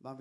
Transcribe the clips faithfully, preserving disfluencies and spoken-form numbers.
I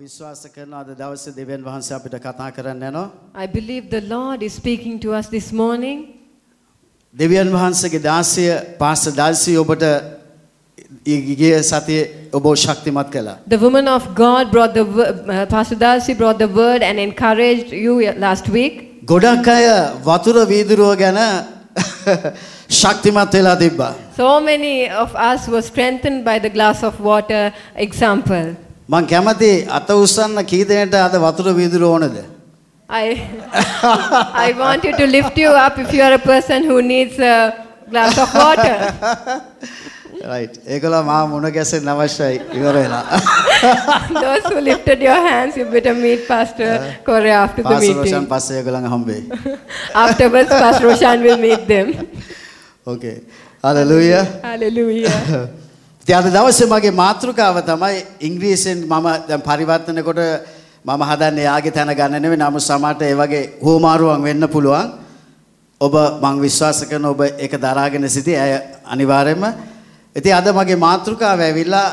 believe the Lord is speaking to us this morning. දෙවියන් වහන්සේගේ දාසිය pastor Dulcie ඔබට ඊයේ සතියේ ඔබ ශක්තිමත් කළා. The woman of God brought the uh, Pastor Dalsi brought the word and encouraged you last week. ගොඩක් අය වතුර වීදුරුව ගැන ශක්තිමත් වෙලා තිබ්බා. So many of us were strengthened by the glass of water example. මං කැමති අත උස්සන්න කී දෙනෙක්ට අද වතුර වීදුරුව ඕනද? I I want you to lift you up if you are a person who needs a glass of water. Right. ඒගොල්ලෝ මා මුණ ගැසෙන්න අවශ්‍යයි ඉවර වෙලා. Those who lifted your hands, you better meet Pastor Correa after the Pastor meeting. Roshan පස්සේ ඒගොල්ලන්ව හම්බෙයි. Afterwards, Pastor Roshan will meet them. Okay. Hallelujah. Hallelujah. ඉතින් අද දවසේ මගේ මාතෘකාව තමයි ඉංග්‍රීසියෙන් මම දැන් පරිවර්තන කොට මම හදන්නේ යාගේ තැන ගන්න නෙවෙයි නමුත් සමහරට ඒ වගේ හෝමාරුවන් වෙන්න පුළුවන්. ඔබ මම විශ්වාස කරන ඔබ ඒක දරාගෙන සිටි අය අනිවාර්යයෙන්ම. ඉතින් අද මගේ මාතෘකාව ඇවිල්ලා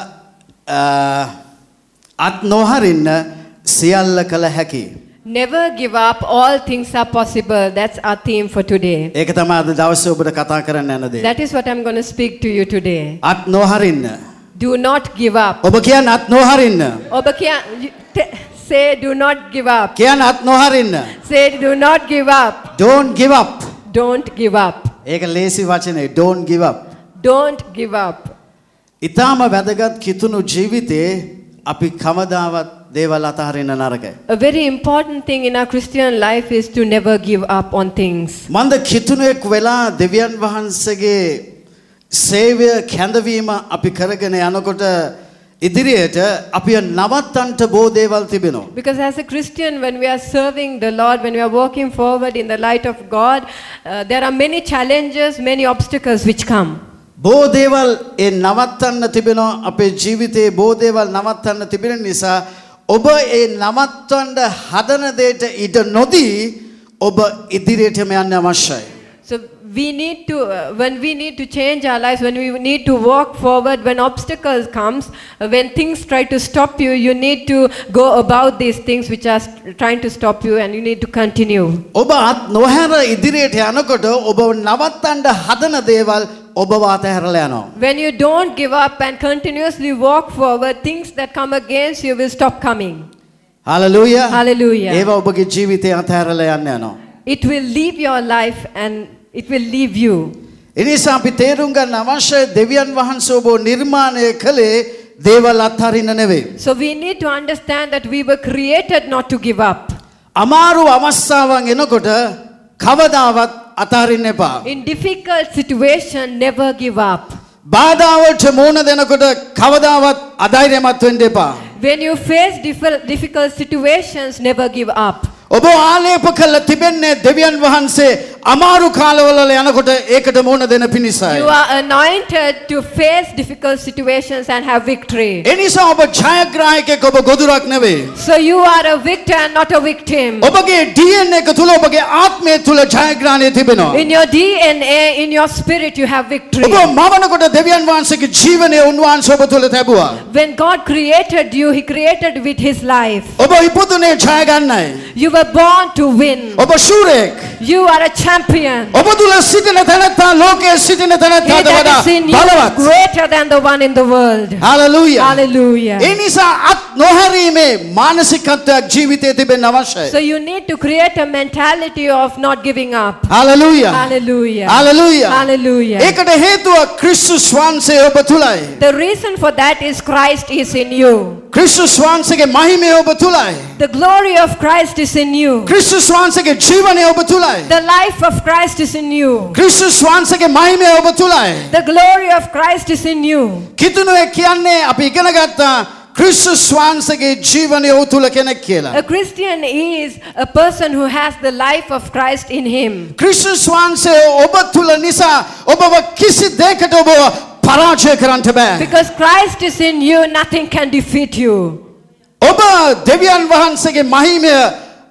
අත් නොහරින්න සියල්ල කළ හැකි. Never give up, all things are possible. That's our theme for today. ඒක තමයි අද දවසේ ඔබට කතා කරන්න යන දේ. That is what I'm going to speak to you today. අත් නොහරින්න. Do not give up. ඔබ කියන්නේ අත් නොහරින්න. ඔබ කියන්නේ say do not give up. කියන්නේ අත් නොහරින්න. Say do not give up. Don't give up. Don't give up. ඒක ලේසි වචනේ. Don't give up. Don't give up. ඊටාම වැදගත් කිතුණු ජීවිතේ අපි කවදාවත් දේවල් අතහරින්න නරකයි. A very important thing in our Christian life is to never give up on things. මන්ද කිතුණෙක් වෙලා දෙවියන් වහන්සේගේ සේවය කැඳවීම අපි කරගෙන යනකොට ඉදිරියට අපි නවත්තන්ට බොහෝ දේවල් තිබෙනවා. Because as a Christian, when we are serving the Lord, when we are walking forward in the light of God, uh, there are many challenges, many obstacles which come. බොහෝ දේවල් ඒ නවත්තන්න තිබෙනවා අපේ ජීවිතේ බොහෝ දේවල් නවත්තන්න තිබෙන නිසා ඔබ ඒ නවත්තන්න හදන දෙයට ඉඩ නොදී ඔබ ඉදිරියටම යන්න අවශ්‍යයි. So we need to, uh, when we need to change our lives, when we need to walk forward, when obstacles comes, uh, when things try to stop you, you need to go about these things which are st- trying to stop you, and you need to continue. ඔබ අත් නොහැර ඉදිරියට යනකොට ඔබ නවත්තන්න හදන දේවල් ඔබව අතහැරලා යනවා. When you don't give up and continuously walk forward, things that come against you will stop coming. Hallelujah. Hallelujah. ඒව ඔබගේ ජීවිතේ අතහැරලා යන්න යනවා. It will leave your life and it will leave you. එනිසා අපි තේරුම් ගන්න අවශ්‍ය දෙවියන් වහන්සේ ඔබ නිර්මාණය කළේ දේවල් අත්හරින්න නෙවෙයි. So we need to understand that we were created not to give up. අමාරු අවස්ථාවන් එනකොට කවදාවත් අතහරින්න එපා. In difficult situation, never give up. බාධාවලට මුහුණ දෙනකොට කවදාවත් අධෛර්යමත් වෙන්න එපා. When you face diffi- difficult situations, never give up. ඔබ ආලේප කළ තිබෙන්නේ දෙවියන් වහන්සේ අමාරු කාලවල යනකොට ඒකට මුහුණ දෙන පිණිසයි. You are anointed to face difficult situations and have victory. එනිසා ඔබ ජයග්‍රාහකයෙක් ඔබ ගොදුරක් නෙවෙයි. So you are a victor and not a victim. ඔබගේ D N A එක තුල ඔබගේ ආත්මය තුල ජයග්‍රහණය තිබෙනවා. In your D N A, in your spirit, you have victory. ඔබ මවනකොට දෙවියන් වහන්සේගේ ජීවනය උන්වහන්සේ ඔබ තුල තිබුවා. When God created you, He created with His life. ඔබ ඉපදුනේ ජය ගන්නයි. You were born to win. ඔබ ශූරයෙක්. You are a champion. ඔබ තුල සිටින තැනැත්තා ලෝකයේ සිටින He තැනැත්තාට that වඩා is in you is බලවත්. greater than the one in the world. Hallelujah. Hallelujah. ඒ නිසා අත් නොහැරීමේ මානසිකත්වයක් ජීවිතයේ තිබෙන්න අවශ්‍යයි. So you need to create a mentality of not giving up. Hallelujah. Hallelujah. Hallelujah. Hallelujah. ඒකට හේතුව ක්‍රිස්තුස් වහන්සේ ඔබ තුලයි. The reason for that is Christ is in you. ක්‍රිස්තුස් වහන්සේගේ මහිමය ඔබ තුලයි. The glory of Christ is in you. ක්‍රිස්තුස් වහන්සේගේ ජීවනය ඔබ තුලයි. The life of Christ is in you. ක්‍රිස්තුස් වහන්සේගේ මහිමය ඔබ තුලයි. The glory of Christ is in you. කිතුණුවේ කියන්නේ අපි ඉගෙන ගත්තා ක්‍රිස්තුස් වහන්සේගේ ජීවනය ඔහු තුල කෙනෙක් කියලා. A Christian is a person who has the life of Christ in him. ක්‍රිස්තුස් වහන්සේ ඔබ තුල නිසා ඔබව කිසි දෙයකට ඔබ පරාජය කරන්න බෑ. Because Christ is in you, nothing can defeat you. ඔබ දෙවියන් වහන්සේගේ මහිමය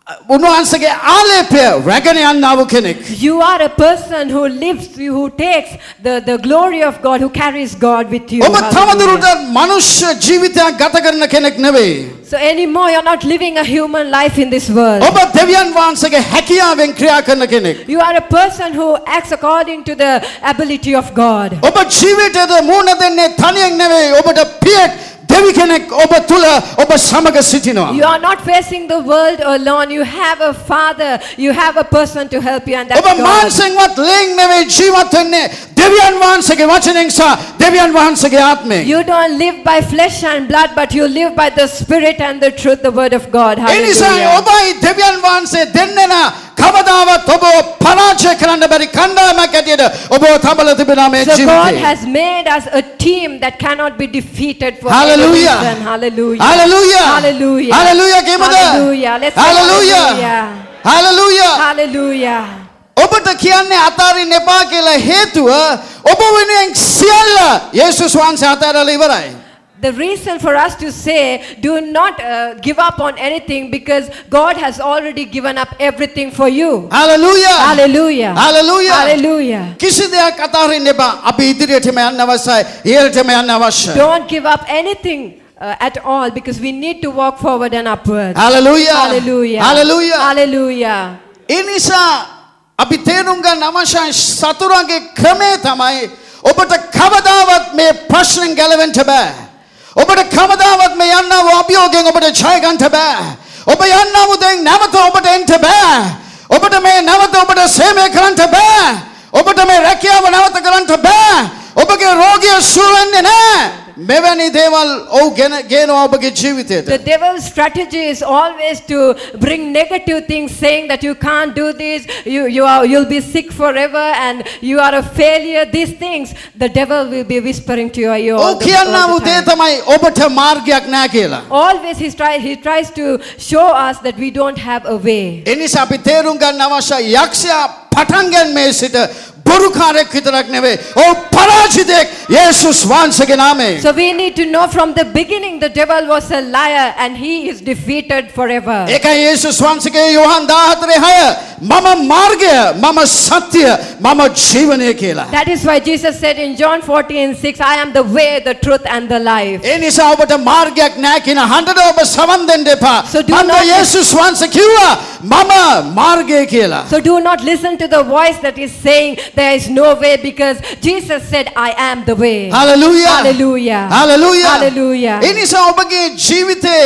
උන්වහන්සේගේ ආලේපය රැගෙන යන්නා වූ කෙනෙක්. You are a person who lives, who takes the, the glory of God, who carries God with you. ඔබ තවදුරටත් මනුෂ්‍ය ජීවිතයක් ගත කරන කෙනෙක් නෙවෙයි. So anymore you're not living a human life in this world. ඔබ දෙවියන් වහන්සේගේ හැකියාවෙන් ක්‍රියා කරන කෙනෙක්. You are a person who acts according to the ability of God. ඔබ ජීවිතයට මුහුණ දෙන්නේ තනියෙන් නෙවෙයි. ඔබට පියෙක් දෙවි කෙනෙක් ඔබ තුල ඔබ සමග සිටිනවා. You are not facing the world alone. You have a father. You have a person to help you, and that's ඔබ God. මානසිකවත් ලෙන් නෙවෙයි ජීවත් වෙන්නේ දෙවියන් වහන්සේගේ වචනෙන් සහ දෙවියන් වහන්සේගේ ආත්මයෙන්. You don't live by flesh and blood, but you live by the spirit and the truth, the word of God. ඒ නිසා Hallelujah. ඔබයි දෙවියන් වහන්සේ දෙන්නෙන කවදාවත් ඔබ පරාජය කරන්න බැරි කණ්ඩායමක් ඇටියට ඔබ තබලා තිබෙනා මේ So God ජීවිතේ. has made us a team that cannot be defeated for Hallelujah. any reason. Hallelujah. Hallelujah. Hallelujah. Hallelujah කියමුද? Hallelujah. Let's say Hallelujah. hallelujah. Hallelujah. Hallelujah. ඔබට කියන්නේ අතාරින්න එපා කියලා හේතුව ඔබ වෙනුවෙන් සියල්ල යේසුස් වහන්සේ අතාරලා ඉවරයි. The reason for us to say do not uh, give up on anything because God has already given up everything for you. Hallelujah. Hallelujah. Hallelujah. Hallelujah. කිසි දෙයක් අතාරින්න එපා. අපි ඉදිරියටම යන්න අවශ්‍යයි. ඉහළටම යන්න අවශ්‍යයි. Don't give up anything uh, at all because we need to walk forward and upward. Hallelujah. Hallelujah. Hallelujah. Hallelujah. ඒ නිසා අපි තේරුම් ගන්න අවශ්‍යයි සතුරන්ගේ ක්‍රමය තමයි ඔබට කවදාවත් මේ ප්‍රශ්නෙන් ගැලවෙන්න බෑ. ඔබට කවදාවත් මේ යන්නා වූ අභියෝගයෙන් ඔබට ජය ගන්න බෑ. ඔබ යන්නා වූ දෙයින් නැවත ඔබට එන්න බෑ. ඔබට මේ නැවත ඔබට සේවය කරන්න බෑ. ඔබට මේ රැකියාව නැවත කරන්න බෑ. ඔබගේ රෝගිය සුව වෙන්නේ නැහැ. මෙවැනි දේවල් ඔව් ගේනවා ඔබගේ ජීවිතයට. The devil's strategy is always to bring negative things, saying that you can't do this, you, you are, you'll be sick forever, and you are a failure. These things, the devil will be whispering to your ear all ඔව් the, කියන්නා all වූ the දේ time. තමයි ඔබට මාර්ගයක් නැහැ කියලා. Always he, try, he tries to show us that we don't have a way. ඒ නිසා අපි තේරුම් ගන්න අවශ්‍යයි යක්ෂයා පටන් ගැනීමේ සිට බොරුකාරයෙක් විතරක් නෙවෙයි. ඔව් පරාජිතයෙක් යේසුස් වහන්සේගේ නාමයෙන්. So we need to know from the beginning the devil was a liar and he is defeated forever. ඒකයි යේසුස් වහන්සේගේ යෝහන් දාහතරේ හය මම මාර්ගය මම සත්‍ය මම ජීවනය කියලා. That is why Jesus said in John fourteen six, I am the way, the truth and the life. ඒ නිසා ඔබට මාර්ගයක් නැහැ කියන හන්දට ඔබ සමන් දෙන්න එපා. So do මම not- යේසුස් වහන්සේ කිව්වා මම මාර්ගය කියලා. So do not listen to the voice that is saying there is no way because Jesus said I am the way. Hallelujah. Hallelujah. Hallelujah. Hallelujah. ඒ නිසා ඔබගේ ජීවිතේ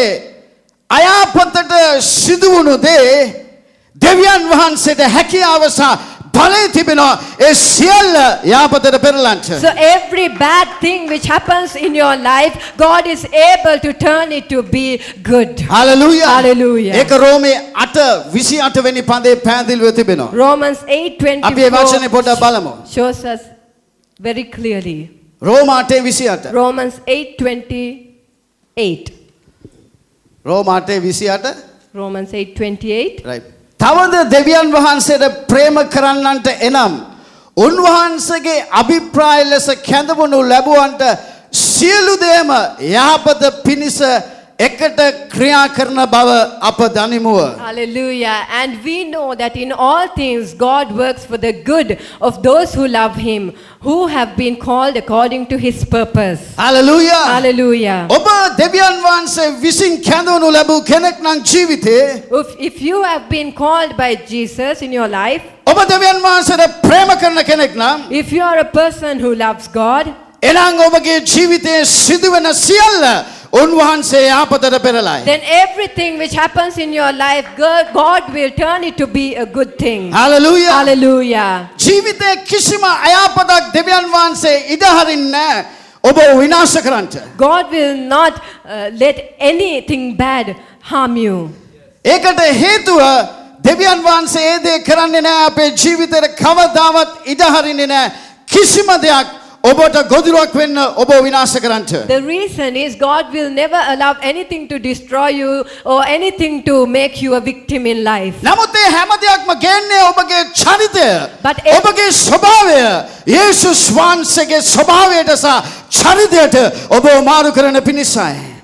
අයාපතට සිදුවුණු දේ දෙවියන් වහන්සේට හැකියාව සහ බලය තිබෙනවා ඒ සියල්ල යාපතට පෙරලන්න. So every bad thing which happens in your life, God is able to turn it to be good. Hallelujah. Hallelujah. ඒක රෝමේ අට විසිඅට වෙනි පදේ පැහැදිලිව තිබෙනවා. Romans eight අපි ඒ වචනේ පොඩ්ඩක් බලමු. twenty-four shows us very clearly. රෝම අටේ විසිඅට. Romans eight twenty-eight. රෝම අටේ විසිඅට. Romans eight twenty-eight. right. තවද දෙවියන් වහන්සේට ප්‍රේම කරන්නන්ට එනම් උන්වහන්සේගේ අභිප්‍රාය ලෙස කැඳවනු ලැබුවන්ට සියලු දේම යහපත පිණිස එකට ක්‍රියා කරන බව අප දනිමුව. Hallelujah. And we know that in all things God works for the good of those who love him, who have been called according to his purpose. Hallelujah. Hallelujah. ඔබ දෙවියන් වහන්සේ විසින් කැඳවනු ලැබූ කෙනෙක් නම් ජීවිතේ If, if you have been called by Jesus in your life, ඔබ දෙවියන් වහන්සේට ප්‍රේම කරන කෙනෙක් නම් if you are a person who loves God, එනම් ඔබගේ ජීවිතයේ සිදුවෙන සියල්ල උන්වහන්සේ යහපතට පෙරලයි. then everything which happens in your life, God, God will turn it to be a good thing. Hallelujah. Hallelujah. ජීවිතයේ කිසිම අයහපතක් දෙවියන් වහන්සේ ඉඩ හරින්නේ නැහැ ඔබ විනාශ කරන්නට. God will not uh, let anything bad harm you. ඒකට හේතුව දෙවියන් වහන්සේ ඒ දේ කරන්නේ නැහැ අපේ ජීවිතේට කවදාවත් ඉඩ හරින්නේ නැහැ කිසිම දෙයක් ඔබට ගොදුරක් වෙන්න ඔබ විනාශ කරන්නට. The reason is God will never allow anything to destroy you or anything to make you a victim in life. නමුත් ඒ හැම දෙයක්ම ගන්නේ ඔබගේ චරිතය. But if- ඔබගේ ස්වභාවය යේසුස් වහන්සේගේ ස්වභාවයට සහ චරිතයට ඔබ මාරු කරන පිණිසයි.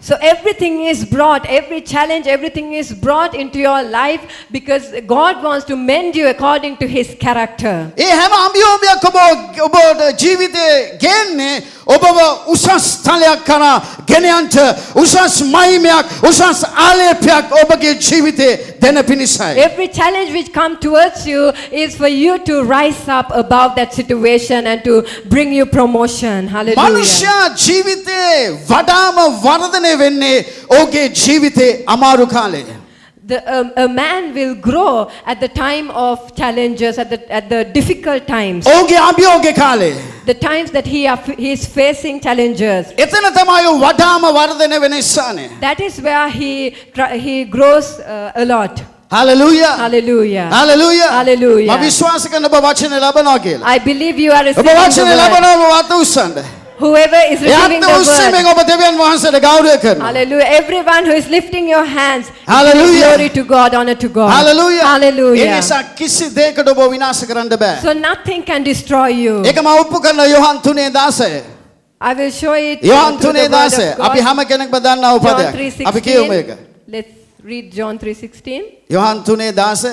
So everything is brought, every challenge, everything is brought into your life because God wants to mend you according to His character. ඒ හැම අභියෝගයක් ඔබ ඔබ ජීවිතේ ගෙන්නේ ඔබව උසස් තලයක් කරා ගෙනයන්ට උසස් මහිමයක් උසස් ආලේපයක් ඔබගේ ජීවිතේ දෙන පිණිසයි. Every challenge which come towards you is for you to rise up above that situation and to bring you promotion. Hallelujah. මනුෂ්‍ය ජීවිතේ වඩාම වර්ධනය වෙන්නේ ඔහුගේ ජීවිතේ අමාරු කාලේ. The, um, a man will grow at the time of challenges, at the, at the difficult times. ඔහුගේ අභියෝග කාලේ. The times that he, are, he is facing challenges. එතන තමයි වඩාම වර්ධනය වෙන ස්ථානය. That is where he, he grows uh, a lot. Hallelujah. Hallelujah. Hallelujah. Hallelujah. මම විශ්වාස කරන ඔබ වචන ලබනවා කියලා. I believe you are ඔබ receiving වචන the word. ලබනවා වාත උස්සන්න. Whoever is receiving the උස්සෙමින් word. ඔබ දෙවියන් වහන්සේට ගෞරවය කරනවා. Hallelujah. Everyone who is lifting your hands. Hallelujah. Glory to God, honor to God. Hallelujah. Hallelujah. ඒ නිසා කිසි දෙයකට ඔබ විනාශ කරන්න බෑ. So nothing can destroy you. ඒක මම ඔප්පු කරන යොහන් තුනේ දාසය. I will show it Yohan through the තුනේ word දාසය. of අපි God. හැම කෙනෙක්ම දන්නා John උපදයක්. three අපි කියමු ඒක. sixteen. Let's read John three sixteen. Yohan තුනේ දාසය.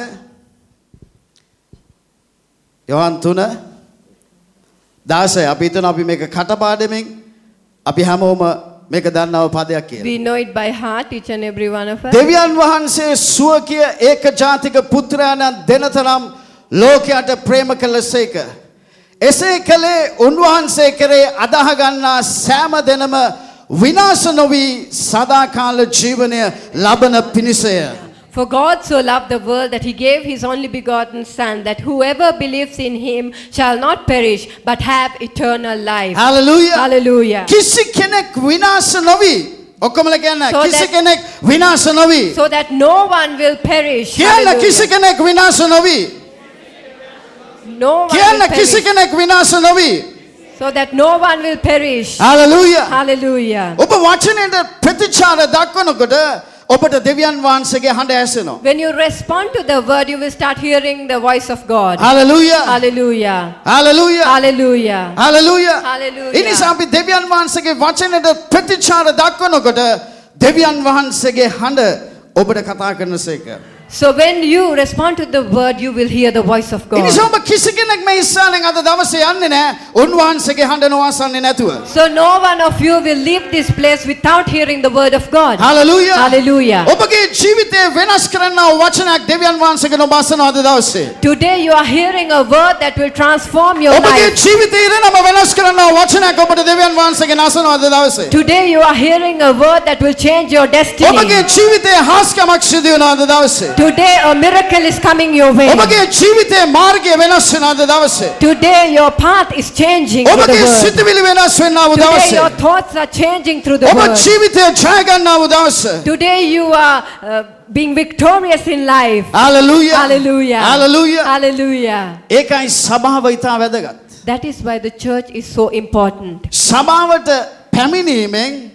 යොහන් තුන දාසය. අපි හිතන අපි මේක කටපාඩමින් අපි හැමෝම මේක දන්නව පදයක් කියලා. We know it by heart, each and every one of us. දෙවියන් වහන්සේ සුවකිය ඒක ජාතික පුත්‍රයාණන් දෙනතරම් ලෝකයට ප්‍රේම කළසේක. එසේ කළේ උන්වහන්සේ කරේ අදහ ගන්නා සෑම දෙනම විනාශ නොවි සදාකාල ජීවනය ලබන පිණිසය. For God so loved the world that he gave his only begotten Son, that whoever believes in him shall not perish but have eternal life. Hallelujah. Hallelujah. කිසි කෙනෙක් විනාශ නොවි. ඔක්කොමලා කියන්න So කිසි that- කෙනෙක් විනාශ නොවි. So that no one will perish. කියන්න කිසි Hallelujah. කෙනෙක් විනාශ නොවි. No one කියන්න will කිසි perish. කෙනෙක් විනාශ නොවි. So that no one will perish. Hallelujah. Hallelujah. ඔබ වචනයට ප්‍රතිචාර දක්වනකොට ඔබට දෙවියන් වහන්සේගේ හඬ ඇසෙනවා. When you respond to the word, you will start hearing the voice of God. Hallelujah. Hallelujah. Hallelujah. Hallelujah. Hallelujah. Hallelujah. ඒ නිසා අපි දෙවියන් වහන්සේගේ වචනයට ප්‍රතිචාර දක්වනකොට දෙවියන් වහන්සේගේ හඬ ඔබට කතා කරනසේක. So when you respond to the word, you will hear the voice of A God. නිසා ඔබ කිසි කෙනෙක් මේ ඉස්සාලෙන් අද දවසේ යන්නේ නැහැ. උන්වහන්සේගේ හඬ නොඅසන්නේ නැතුව. So no one of you will leave this place without hearing the word of God. Hallelujah. Hallelujah. ඔබගේ ජීවිතේ වෙනස් කරන වචනයක් දෙවියන් වහන්සේගෙන් ඔබ අසනවා අද දවසේ. Today you are hearing a word that will transform your ඔබගේ life. ජීවිතේ ඉරණම වෙනස් කරන වචනයක් ඔබට දෙවියන් වහන්සේගෙන් අසනවා අද දවසේ. Today you are hearing a word that will change your destiny. ඔබගේ ජීවිතේ හාස්කමක් සිදු වෙනවා අද දවසේ. Today a miracle is coming your way. ඔබගේ ජීවිතේ මාර්ගය වෙනස් වෙනවා අද දවසේ. Today your path is changing through the ඔබගේ word. සිතුවිලි වෙනස් වෙනවා අද Today දවසේ. your thoughts are changing through the ඔබ word. ජීවිතේ ජය ගන්නවා අද දවසේ. Today you are uh, being victorious in life. Hallelujah. Hallelujah. Hallelujah. Hallelujah. ඒකයි සභාව ඉතා වැදගත්. That is why the church is so important. සභාවට පැමිණීමෙන්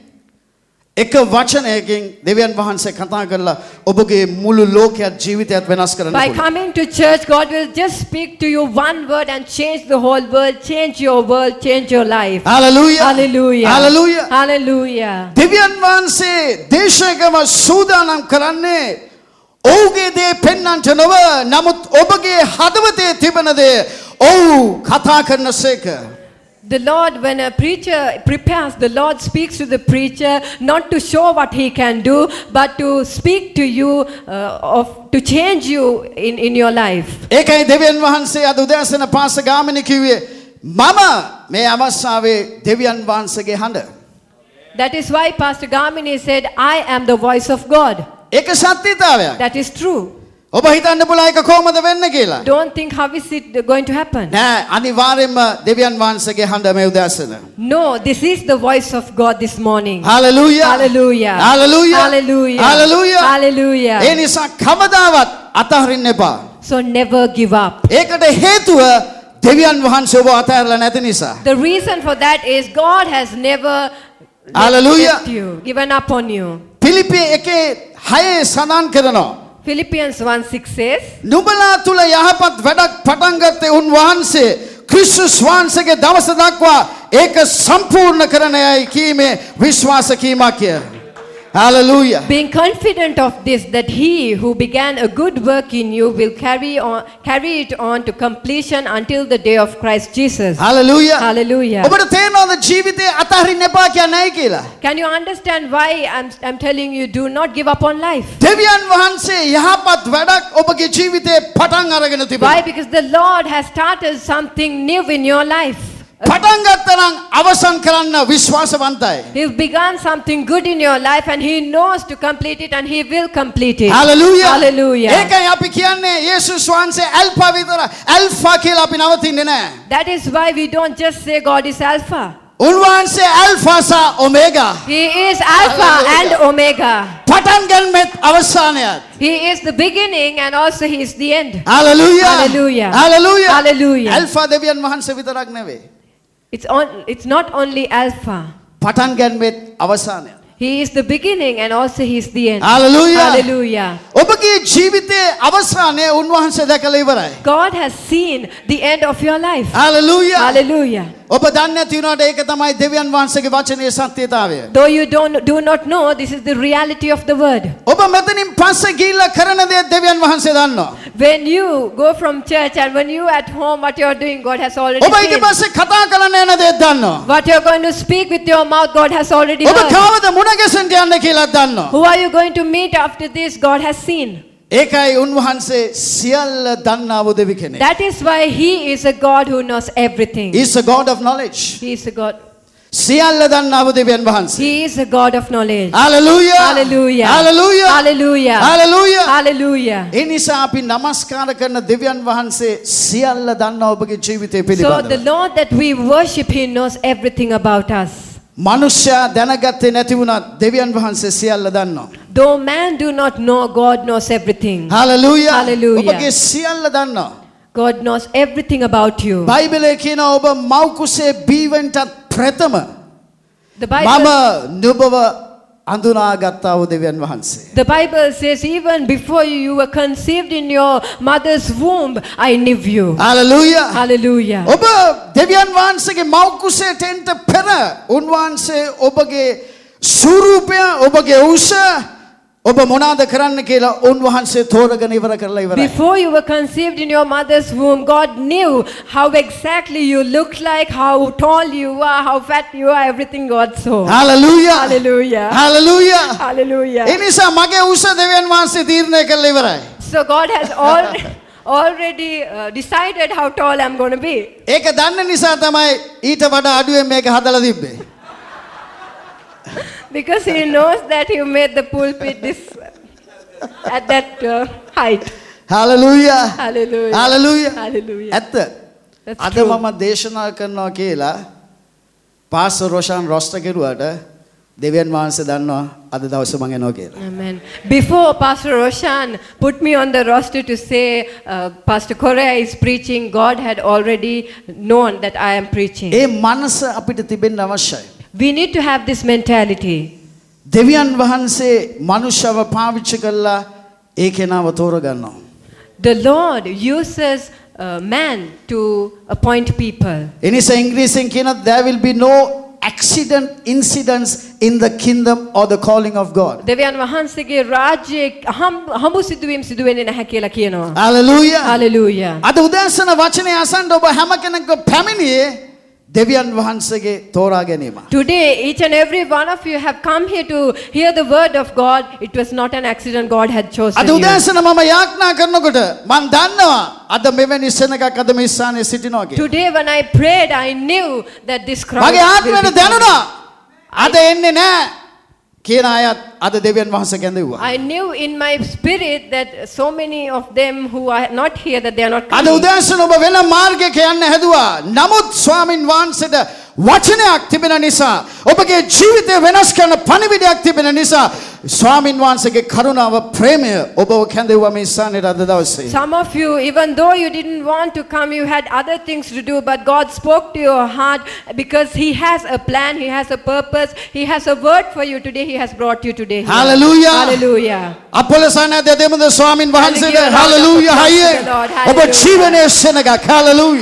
එක වචනයකින් දෙවියන් වහන්සේ කතා කරලා ඔබගේ මුළු ලෝකයක් ජීවිතයත් වෙනස් කරන්න By පුළුවන්. coming to church, God will just speak to you one word and change the whole world, change your world, change your life. Hallelujah. Hallelujah. Hallelujah. Hallelujah. දෙවියන් වහන්සේ දේශයකම සූදානම් කරන්නේ ඔහුගේ දේ පෙන්වන්නට නොව නමුත් ඔබගේ හදවතේ තිබෙන දේ ඔහු කතා කරනසේක. The Lord, when a preacher prepares, the Lord speaks to the preacher not to show what he can do, but to speak to you, uh, of to change you in, in your life. ඒකයි දෙවියන් වහන්සේ අද උදෑසන පාස ගාමිණී කිව්වේ මම මේ අවස්ථාවේ දෙවියන් වහන්සේගේ හඬ. That is why Pastor Gamini said, I am the voice of God. ඒක සත්‍යතාවයක්. That is true. ඔබ හිතන්න පුළුවන් ඒක කොහොමද වෙන්නේ කියලා. Don't think how is it going to happen. නෑ අනිවාර්යයෙන්ම දෙවියන් වහන්සේගේ හඬ මේ උදෑසන. No, this is the voice of God this morning. Hallelujah. Hallelujah. Hallelujah. Hallelujah. Hallelujah. Hallelujah. ඒ නිසා කවදාවත් අතහරින්න එපා. So never give up. ඒකට හේතුව දෙවියන් වහන්සේ ඔබ අතහැරලා නැති නිසා. The reason for that is God has never Hallelujah. left you, given up on you. පිලිපි එකේ හයේ සඳහන් කරනවා. Philippians one six says, නුඹලා තුල යහපත් වැඩක් පටන් ගත්තේ උන්වහන්සේ ක්‍රිස්තුස් වහන්සේගේ දවස දක්වා ඒක සම්පූර්ණ කරන්නයි කීමේ විශ්වාස කීමක්ය. Hallelujah. Being confident of this, that he who began a good work in you will carry on, carry it on to completion until the day of Christ Jesus. Hallelujah. Hallelujah. ඔබට තේරෙනවද ජීවිතේ අතහරින්න එපා කියන්නේ ඇයි කියලා? Can you understand why I'm, I'm telling you, do not give up on life? දෙවියන් වහන්සේ යහපත් වැඩක් ඔබගේ ජීවිතේ පටන් අරගෙන තිබෙනවා. Why? Because the Lord has started something new in your life. පටන් ගත්තනම් අවසන් කරන්න විශ්වාසවන්තයි. He's begun something good in your life and he knows to complete it and he will complete it. Hallelujah. Hallelujah. ඒකයි අපි කියන්නේ යේසුස් වහන්සේ alpha විතර alpha කියලා අපි නවතින්නේ නැහැ. That is why we don't just say God is Alpha. උන්වහන්සේ ඇල්ෆා සහ Omega. He is Alpha and Omega. පටන් ගන්නෙත් අවසානයත්. He is the beginning and also he is the end. Hallelujah. Hallelujah. Hallelujah. Hallelujah. Alpha දෙවියන් වහන්සේ විතරක් නෙවෙයි. It's on, it's not only Alpha. පටන් ගන්නෙත් අවසානයත්. He is the beginning and also he is the end. Hallelujah. Hallelujah. ඔබගේ ජීවිතයේ අවසානය උන්වහන්සේ දැකලා ඉවරයි. God has seen the end of your life. Hallelujah. Hallelujah. ඔබ දන්නේ නැති වුණාට ඒක තමයි දෙවියන් වහන්සේගේ වචනේ සත්‍යතාවය. Though you don't do not know, this is the reality of the word. ඔබ මෙතනින් පස්සේ ගිහිල්ලා කරන දේ දෙවියන් වහන්සේ දන්නවා. When you go from church and when you at home, what you are doing, God has already ඔබ ඊට seen. පස්සේ කතා කරන්න යන දේ දන්නවා. What you are going to speak with your mouth, God has already ඔබ heard. කවද මුණ ගැසෙන්න යන්න කියලා දන්නවා. Who are you going to meet after this, God has seen. ඒකයි උන්වහන්සේ සියල්ල දන්නාව දෙවි කෙනෙක්. That is why he is a God who knows everything. He is a God of knowledge. He is a God. සියල්ල දන්නාව දෙවියන් වහන්සේ. He is a God of knowledge. Hallelujah. Hallelujah. Hallelujah. Hallelujah. Hallelujah. Hallelujah. ඒ නිසා අපි নমස්කාර කරන දෙවියන් වහන්සේ සියල්ල දන්නා ඔබගේ ජීවිතය So the පිළිබඳව. Lord that we worship, he knows everything about us. මනුෂ්‍යයා දැනගත්තේ නැති වුණත් දෙවියන් වහන්සේ සියල්ල දන්නවා. Though man do not know, God knows everything. Hallelujah. Hallelujah. ඔබගේ සියල්ල දන්නවා. God knows everything about you. බයිබලයේ කියනවා ඔබ මව් කුසේ බීවෙන්ටත් ප්‍රථම The මම Bible, නුඹව අඳුනාගත්තා වූ දෙවියන් වහන්සේ. the Bible says, even before you, you were conceived in your mother's womb, I knew you. Hallelujah. Hallelujah. ඔබ දෙවියන් වහන්සේගේ මව් කුසේට එන්න පෙර උන්වහන්සේ ඔබගේ ස්වරූපය ඔබගේ උස ඔබ මොනවාද කරන්න කියලා උන්වහන්සේ තෝරගෙන ඉවර කරලා ඉවරයි. Before you were conceived in your mother's womb, God knew how exactly you look like, how tall you are, how fat you are, everything God saw. Hallelujah. Hallelujah. Hallelujah. Hallelujah. ඒ නිසා මගේ උස දෙවියන් වහන්සේ තීරණය කරලා ඉවරයි. So God has all, already uh, decided how tall I'm going to be. ඒක දන්න නිසා තමයි ඊට වඩා අඩුවෙන් මේක හදලා තිබ්බේ. Because he knows that you made the pulpit this at that uh, height. Hallelujah. Hallelujah. Hallelujah. Hallelujah. ඇත්ත. That's අද true. මම දේශනා කරනවා කියලා පාස්ටර් රොෂාන් රොස්ටර් කෙරුවාට දෙවියන් වහන්සේ දන්නවා අද දවසේ මම එනවා කියලා. Amen. Before Pastor Roshan put me on the roster to say uh, Pastor Correa is preaching, God had already known that I am preaching. ඒ මනස අපිට තිබෙන්න අවශ්‍යයි. We need to have this mentality. දෙවියන් වහන්සේ මනුෂ්‍යව පාවිච්චි කළා ඒ කෙනාව තෝරගන්නවා. The Lord uses uh, man to appoint people. එනිසා ඉංග්‍රීසියෙන් කියන there will be no accident incidents in the kingdom or the calling of God. දෙවියන් වහන්සේගේ රාජ්‍යයේ හම්බු සිදුවීම් සිදු වෙන්නේ නැහැ කියලා කියනවා. Hallelujah. Hallelujah. අද උදෑසන වචනේ අසන්න ඔබ හැම කෙනෙක්ව පැමිණියේ දෙවියන් වහන්සේගේ තෝරා ගැනීම. Today, each and every one of you have come here to hear the word of God. It was not an accident. God had chosen අද you. උදෑසන මම යාඥා කරනකොට මම දන්නවා අද මෙවැනි සෙනගක් අද මේ ස්ථානයේ සිටිනවා කියලා. Today, when I prayed, I knew that this crowd මගේ will ආත්මයට be දැනුණා coming. අද එන්නේ නැහැ කියන අයත් අද දෙවියන් වහන්සේ කැඳෙව්වා. I knew in my spirit that so many of them who are not here, that they are not අද coming. උදෑසන ඔබ වෙන මාර්ගයක යන්න හැදුවා. නමුත් ස්වාමින් වහන්සේට වචනයක් තිබෙන නිසා ඔබගේ ජීවිතය වෙනස් කරන පණිවිඩයක් තිබෙන නිසා ස්වාමින් වහන්සේගේ කරුණාව ප්‍රේමය ඔබව කැඳෙව්වා මේ ස්ථානයේ අද දවසේ. Some of you, even though you didn't want to come, you had other things to do, but God spoke to your heart because He has a plan, He has a purpose, He has a word for you today. He has brought you today. Here. Hallelujah. Hallelujah. අපොලසන දෙදෙමද ස්වාමින් වහන්සේට Hallelujah. Hallelujah හයියේ Lord, ඔබ hallelujah. ජීවනයේ සෙනගක් hallelujah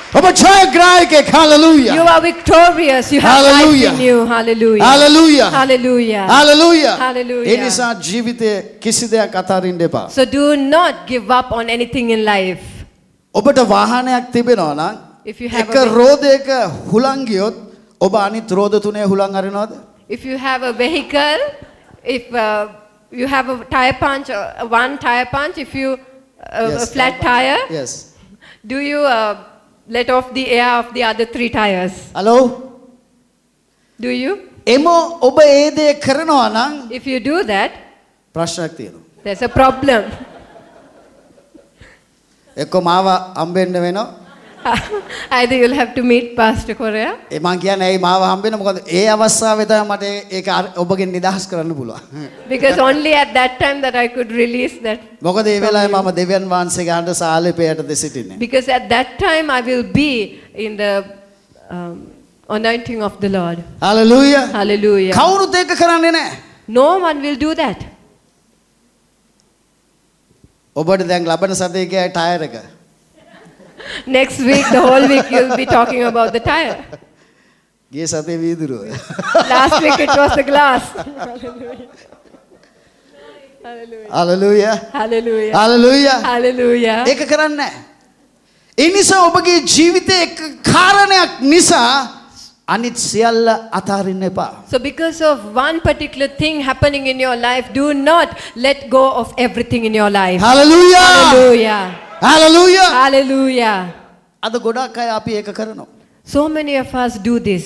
ඔබ ජයග්‍රාහකයෙක්. hallelujah. You are victorious. You have Hallelujah. life in you. Hallelujah. hallelujah. Hallelujah. hallelujah. Hallelujah. ඒ නිසා ජීවිතයේ කිසි දෙයක් අතාරින්න එපා. So do not give up on anything in life. ඔබට වාහනයක් තිබෙනවා නම් If you have එක a ve- රෝදයක හුලං ගියොත් ඔබ අනිත් රෝද තුනේ හුලං අරිනවද? if you have a vehicle, if uh, you have a tire punch, uh, one tire punch, if you uh, Yes. a flat tire, yes. do you uh, let off the air of the other three tires? hello. Do you? එම ඔබ ඒ දේ කරනවා නම් If you do that, ප්‍රශ්නයක් තියෙනවා. there's a problem. එක්ක මාව හම්බෙන්න වෙනවා. Either you'll have to meet Pastor Correa, ඒ මං කියන්නේ ඇයි මාව හම්බෙන්න මොකද ඒ අවස්ථාවේ තමයි මට ඒක අර- ඔබගෙන් නිදහස් කරන්න පුළුවන්. because only at that time that I could release that. මොකද ඒ වෙලාවේ මම දෙවියන් වහන්සේගේ අඬ සාලපයට දෙසිටින්නේ. Because at that time I will be in the um, anointing of the Lord. hallelujah. Hallelujah. කවුරුත් ඒක කරන්නේ නැහැ. No one will do that. ඔබට දැන් ලබන සතියේ ගියා ටයර් එක. Next week, the whole week, you'll be talking about the tire. ගිය සතියේ වීදුරුව. Last week it was the glass. Hallelujah. hallelujah. Hallelujah. hallelujah. Hallelujah. ඒක කරන්නේ නැහැ. ඒ නිසා ඔබගේ ජීවිතයේ එක කාරණයක් නිසා අනිත් සියල්ල අතාරින්න එපා. So because of one particular thing happening in your life, do not let go of everything in your life. hallelujah. Hallelujah. hallelujah. Hallelujah. අද ගොඩක් අය අපි ඒක කරනවා. So many of us do this.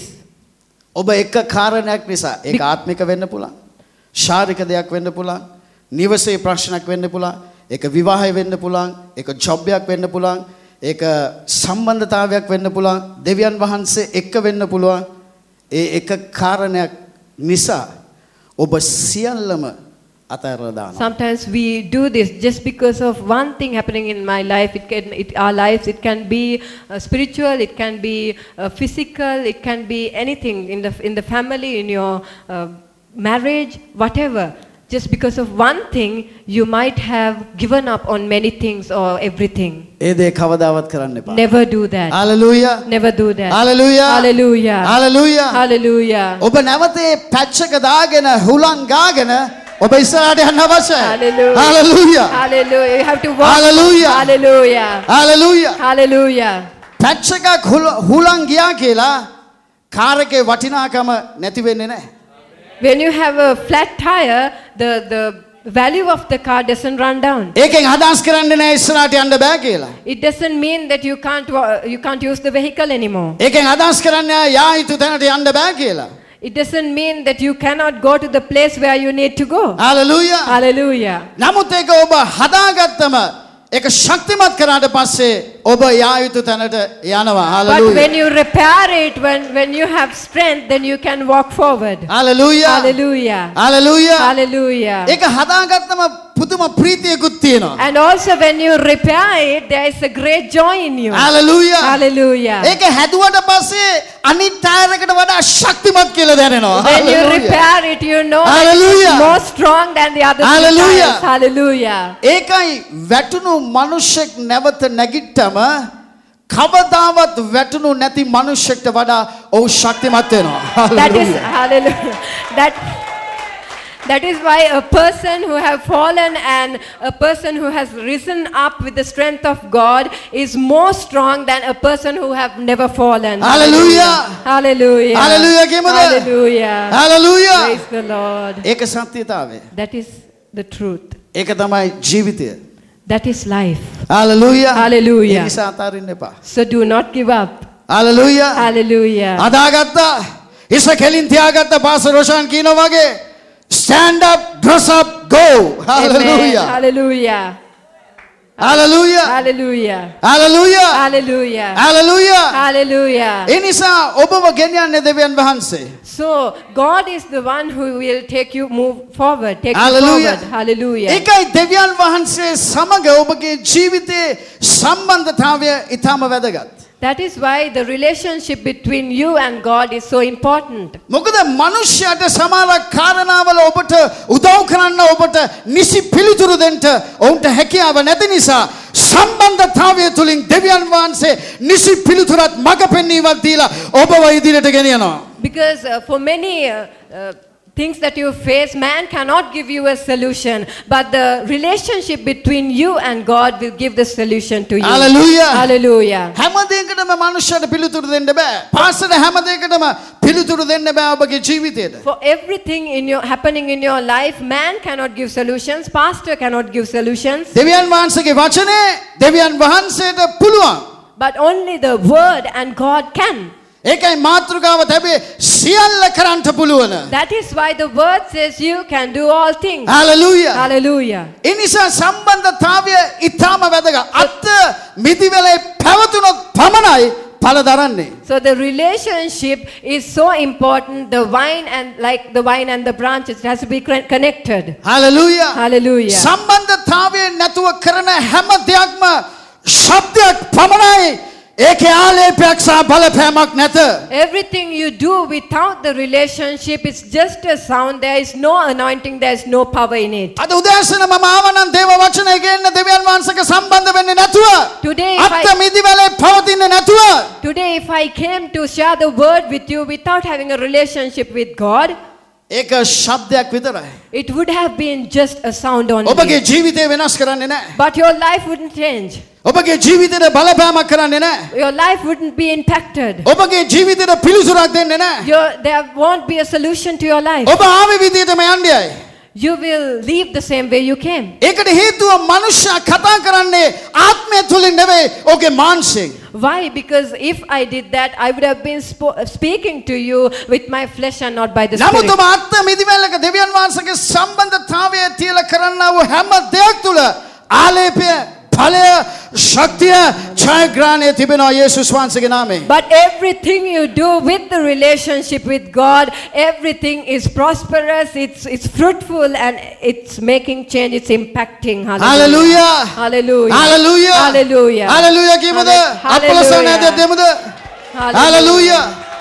ඔබ එක කාරණයක් නිසා ඒක ආත්මික වෙන්න පුළුවන්. ශාරීරික දෙයක් වෙන්න පුළුවන්. නිවසේ ප්‍රශ්නයක් වෙන්න පුළුවන්. ඒක විවාහය වෙන්න පුළුවන්. ඒක ජොබ් එකක් වෙන්න පුළුවන්. ඒක සම්බන්ධතාවයක් වෙන්න පුළුවන්. දෙවියන් වහන්සේ එක්ක වෙන්න පුළුවන්. ඒ එක කාරණයක් නිසා ඔබ සියල්ලම අතහැරලා දානවා. Sometimes we do this just because of one thing happening in my life. It can, it, our lives, it can be uh, spiritual, it can be uh, physical, it can be anything in the in the family, in your uh, marriage, whatever. Just because of one thing, you might have given up on many things or everything. ඒ දේ කවදාවත් කරන්න එපා. Never do that. hallelujah. Never do that. hallelujah. Hallelujah. hallelujah. Hallelujah. ඔබ නැවතේ patch එක දාගෙන හුලං ගාගෙන ඔබ ඉස්සරහට යන්න අවශ්‍යයි. Hallelujah. hallelujah. Hallelujah. You have to walk. Hallelujah. Hallelujah. hallelujah. Hallelujah. Patch එකක් හුලං ගියා කියලා කාර් එකේ වටිනාකම නැති වෙන්නේ නැහැ. When you have a flat tire, the, the value of the car doesn't run down. ඒකෙන් අදහස් කරන්නේ නැහැ ඉස්සරහට යන්න බෑ කියලා. It doesn't mean that you can't, wa- you can't use the vehicle anymore. ඒකෙන් අදහස් කරන්නේ යා යුතු තැනට යන්න බෑ කියලා. It doesn't mean that you cannot go to the place where you need to go. hallelujah. Hallelujah. නමුත් ඒක ඔබ හදාගත්තම ඒක ශක්තිමත් කරාට පස්සේ ඔබ යා යුතු තැනට යනවා. But hallelujah. when you repair it, when, when you have strength, then you can walk forward. hallelujah. Hallelujah. hallelujah. Hallelujah. ඒක හදාගත්තම පුදුම ප්‍රීතියකුත් තියෙනවා. And also when you repair it, there is a great joy in you. hallelujah. Hallelujah. ඒක හැදුවට පස්සේ අනිත් tyre එකට වඩා ශක්තිමත් කියලා දැනෙනවා. When you hallelujah. repair it, you know that Hallelujah. it's more strong than the other three Hallelujah. tires. Hallelujah. ඒකයි වැටුණු මිනිසෙක් නැවත නැගිට්ටම කවදාවත් වැටුණු නැති මිනිසෙක්ට වඩා ඔහු ශක්තිමත් වෙනවා. That is hallelujah. hallelujah. That that is why a person who have fallen and a person who has risen up with the strength of God is more strong than a person who have never fallen. Hallelujah. Hallelujah. Hallelujah. කියමුද? Hallelujah. hallelujah. Praise the Lord. ඒක සත්‍යතාවය. That is the truth. ඒක තමයි ජීවිතය. That is life. hallelujah. Hallelujah. ඒ නිසා අතාරින්න එපා. So do not give up. hallelujah. Hallelujah. අදාගත්තා ඉස කෙලින් තියාගත්ත පාස රොෂාන් කියනවා වගේ stand up, dress up, go. Amen. hallelujah. Hallelujah. hallelujah. Hallelujah. hallelujah. Hallelujah. hallelujah. Hallelujah. ඒ නිසා ඔබව ගෙනියන්නේ දෙවියන් වහන්සේ. So God is the one who will take you move forward, take Hallelujah. you forward. Hallelujah. ඒකයි දෙවියන් වහන්සේ සමග ඔබගේ ජීවිතයේ සම්බන්ධතාවය ඊටම වැදගත්. That is why the relationship between you and God is so important. මොකද මනුෂ්‍යයට සමහර කාරණාවල ඔබට උදව් කරන්න ඔබට නිසි පිළිතුරු දෙන්න ඔවුන්ට හැකියාව නැති නිසා සම්බන්ධතාවය තුලින් දෙවියන් වහන්සේ නිසි පිළිතුරක් මඟ පෙන්වීමක් දීලා ඔබව ඉදිරියට ගෙනියනවා. Because uh, for many uh, uh, things that you face, man cannot give you a solution, but the relationship between you and God will give the solution to you. Hallelujah. Hallelujah. හැම දෙයකටම මනුෂ්‍යයට පිළිතුරු දෙන්න බෑ. Pastor හැම දෙයකටම පිළිතුරු දෙන්න බෑ ඔබගේ ජීවිතේට. For everything in your happening in your life, man cannot give solutions, pastor cannot give solutions, දෙවියන් වහන්සේගේ වචනේ දෙවියන් වහන්සේට පුළුවන්. but only the word and God can. ඒකයි මාතෘකාව තැබේ සියල්ල කරන්න පුළුවන්. That is why the word says you can do all things. Hallelujah. Hallelujah. ඒ නිසා සම්බන්ධතාවය ඊටම වැදගත්. අත් මිදිවලේ පැවතුනොත් පමණයි ඵල දරන්නේ. So the relationship is so important. The vine and like the vine and the branches, it has to be con- connected. Hallelujah. Hallelujah. සම්බන්ධතාවය නැතුව කරන හැම දෙයක්ම ශබ්දයක් පමණයි. ඒකේ ආලේපයක් සහ බලපෑමක් නැත. Everything you do without the relationship, it's just a sound. There is no anointing, there is no power in it. අද උදෑසන මම ආවනම් දේව වචනය ගෙන්න දෙවියන් වහන්සේක සම්බන්ධ වෙන්නේ නැතුව Today if අත් I, මිදිවලේ පවතින්නේ නැතුව today if I came to share the word with you without having a relationship with God, ඒක ශබ්දයක් විතරයි. it would have been just a sound only. ඔබගේ ජීවිතේ වෙනස් කරන්නේ නැහැ. But your life wouldn't change. ඔබගේ ජීවිතේට බලපෑමක් කරන්නේ නැහැ. Your life wouldn't be impacted. ඔබගේ ජීවිතේට පිළිතුරක් දෙන්නේ නැහැ. Your, there won't be a solution to your life. ඔබ ආවේ විදිහටම යන්නේයි. You will leave the same way you came. ඒකට හේතුව මනුෂ්‍යයා කතා කරන්නේ ආත්මය තුලින් නෙවෙයි ඔහුගේ මානසයෙන්. Why? Because if I did that, I would have been spo- speaking to you with my flesh and not by the නමුත් Spirit. ඔබ අත් මිදිවලක දෙවියන් වහන්සේගේ සම්බන්ධතාවය තියලා කරන්නා වූ හැම දෙයක් තුල ආලේපය ඵලය ශක්තිය ඡායග්‍රහණය තිබෙනවා යේසුස් වහන්සේගේ නාමයෙන්. But everything you do with the relationship with God, everything is prosperous, it's, it's fruitful, and it's making change, it's impacting. Hallelujah. Hallelujah. Hallelujah. Hallelujah. Hallelujah කියමුද? අපලසනේ දෙමුද? Hallelujah.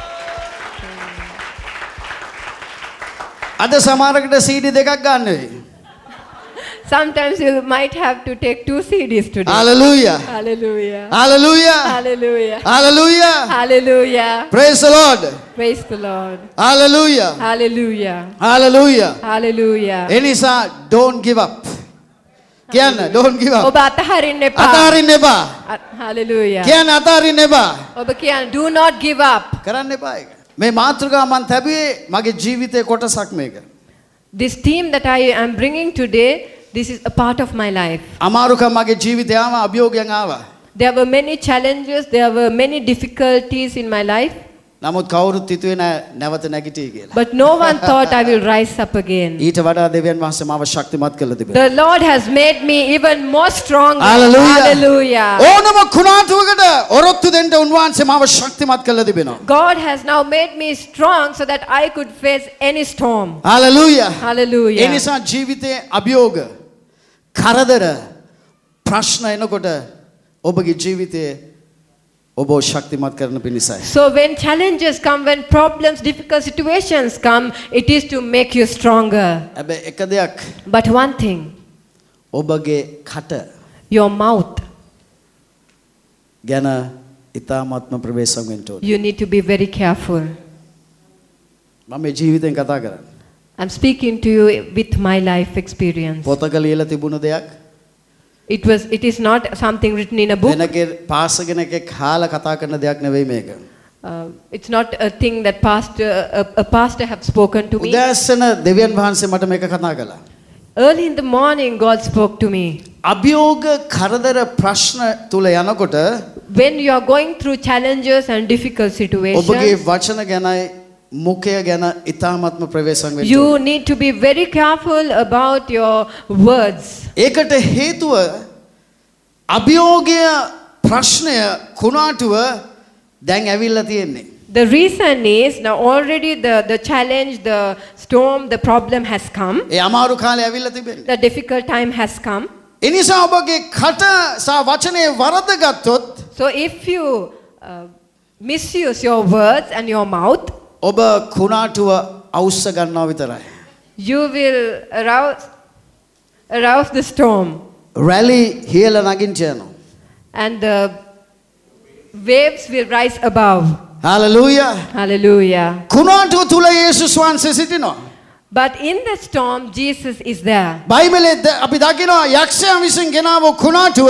අද සමහරකට සීඩි දෙකක් ගන්න වෙයි. Sometimes you might have to take two C Ds today. Hallelujah. Hallelujah. Hallelujah. Hallelujah. Hallelujah. Hallelujah. Praise the Lord. Praise the Lord. Hallelujah. Hallelujah. Hallelujah. Hallelujah. එනිසා don't give up. කියන්න don't give up. ඔබ අතහරින්න එපා. අතාරින්න එපා. Hallelujah. කියන්න අතාරින්න එපා. ඔබ කියන්න do not give up. කරන්න එපා ඒක. මේ මාතෘකාව මම තැබුවේ මගේ ජීවිතයේ කොටසක් මේක. This theme that I am bringing today, this is a part of my life. අමාරුකම් මගේ ජීවිතේ ආවා අභියෝගයන් ආවා. There were many challenges, there were many difficulties in my life. නමුත් කවුරුත් හිතුවේ නෑ නැවත නැගිටී කියලා. But no one thought I will rise up again. ඊට වඩා දෙවියන් වහන්සේ මාව ශක්තිමත් කළ තිබෙනවා. The Lord has made me even more strong. Hallelujah. Hallelujah. ඕනම කුණාටුවකට ඔරොත්තු දෙන්න උන්වහන්සේ මාව ශක්තිමත් කළ තිබෙනවා. God has now made me strong so that I could face any storm. Hallelujah. Hallelujah. ඒ නිසා ජීවිතයේ අභියෝග කරදර ප්‍රශ්න එනකොට ඔබගේ ජීවිතයේ ඔබ ශක්තිමත් කරන පිණිසයි. So when challenges come, when problems, difficult situations come, it is to make you stronger. හැබැයි එක දෙයක් But one thing, ඔබගේ කට your mouth, ගැන ඊ타ත්ම ප්‍රවේශම් වෙන්න ඕනේ. you need to be very careful. මම මේ ජීවිතෙන් කතා කරන්නේ. I'm speaking to you with my life experience. පොතක ලියලා තිබුණ දෙයක් It was. It is not something written in a book. වෙනකේ පාසගෙන එකෙක් කාලා කතා කරන දෙයක් නෙවෙයි මේක. Uh, it's not a thing that pastor, a, a pastor have spoken to me. උදෑසන දෙවියන් වහන්සේ මට මේක කතා කළා. Early in the morning, God spoke to me. අභියෝග කරදර ප්‍රශ්න තුල යනකොට When you are going through challenges and difficult ඔබගේ situations, වචන ගැනයි මුඛය ගැන ඊ타ත්ම ප්‍රවේශම් වෙන්න you ඕනේ. need to be very careful about your words. ඒකට හේතුව අභියෝගය ප්‍රශ්නය කුණාටුව දැන් ඇවිල්ලා තියෙන්නේ. The reason is now already the, the challenge, the storm, the problem has come. ඒ අමාරු කාලේ ඇවිල්ලා තිබෙන්නේ. The difficult time has come. ඒ නිසා ඔබගේ කට සහ වචනේ වරදගත්තොත් So if you uh, misuse your words and your mouth, ඔබ කුණාටුව අවුස්ස ගන්නවා විතරයි. you will arouse, arouse the storm. රැලි හියලා නගින්න යනවා. and the waves will rise above. Hallelujah. Hallelujah. කුණාටුව තුල යේසුස් වහන්සේ සිටිනවා. But in the storm, Jesus is there. බයිබලයේ අපි දකිනවා යක්ෂයා විසින් ගෙනාවු කුණාටුව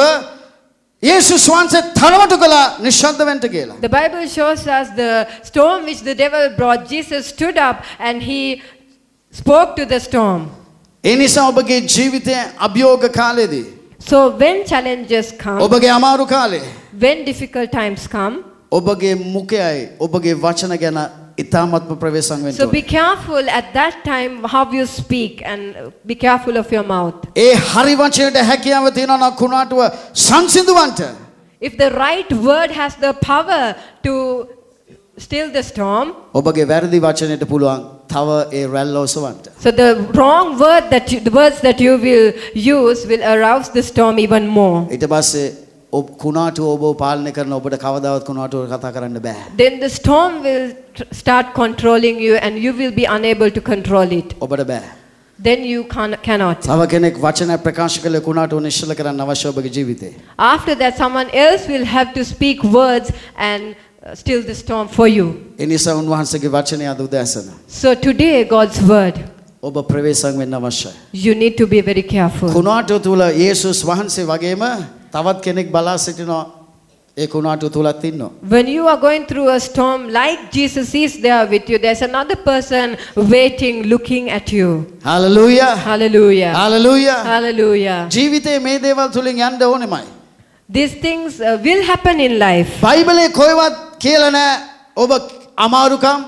යේසුස් වහන්සේ තරමටු කළා නිශ්ශබ්ද වෙන්න කියලා. The Bible shows us the storm which the devil brought. Jesus stood up and he spoke to the storm. ඒ නිසා ඔබගේ ජීවිතයේ අභියෝග කාලෙදී So when challenges come, ඔබගේ අමාරු කාලේ when difficult times come, ඔබගේ මුඛයයි ඔබගේ වචන ගැන ඉතාමත්ම ප්‍රවේශම් වෙන්න so ඕනේ. be careful at that time how you speak and be careful of your mouth. ඒ හරි වචනයට හැකියාව තියෙනවා නම් කුණාටුව සංසිඳවන්න. If the right word has the power to still the storm, ඔබගේ වැරදි වචනයට පුළුවන් තව ඒ රැල්ල ඔසවන්න. so the wrong word that you, the words that you will use will arouse the storm even more. ඊට පස්සේ ඔබ කුණාටුව ඔබව පාලනය කරන ඔබට කවදාවත් කුණාටුව කතා කරන්න බෑ. Then the storm will tr- start controlling you and you will be unable to control it. ඔබට බෑ. Then you can, cannot. තව කෙනෙක් වචන ප්‍රකාශ කළ කුණාටුව නිශ්චල කරන්න අවශ්‍ය ඔබගේ ජීවිතේ. After that, someone else will have to speak words and uh, still the storm for you. ඒ නිසා උන්වහන්සේගේ වචනය අද උදෑසන So today, God's word, ඔබ ප්‍රවේශම් වෙන්න අවශ්‍යයි. you need to be very careful. කුණාටුව තුල යේසුස් වහන්සේ වගේම තවත් කෙනෙක් බලා සිටිනවා ඒ කුණාටුව තුලත් ඉන්නවා. When you are going through a storm, like Jesus is there with you, there's another person waiting, looking at you. Hallelujah. Hallelujah. Hallelujah. Hallelujah. ජීවිතේ මේ දේවල් තුලින් යන්න ඕනෙමයි. These things uh, will happen in life. බයිබලයේ කොයිවත් කියලා නැහැ ඔබ අමාරුකම්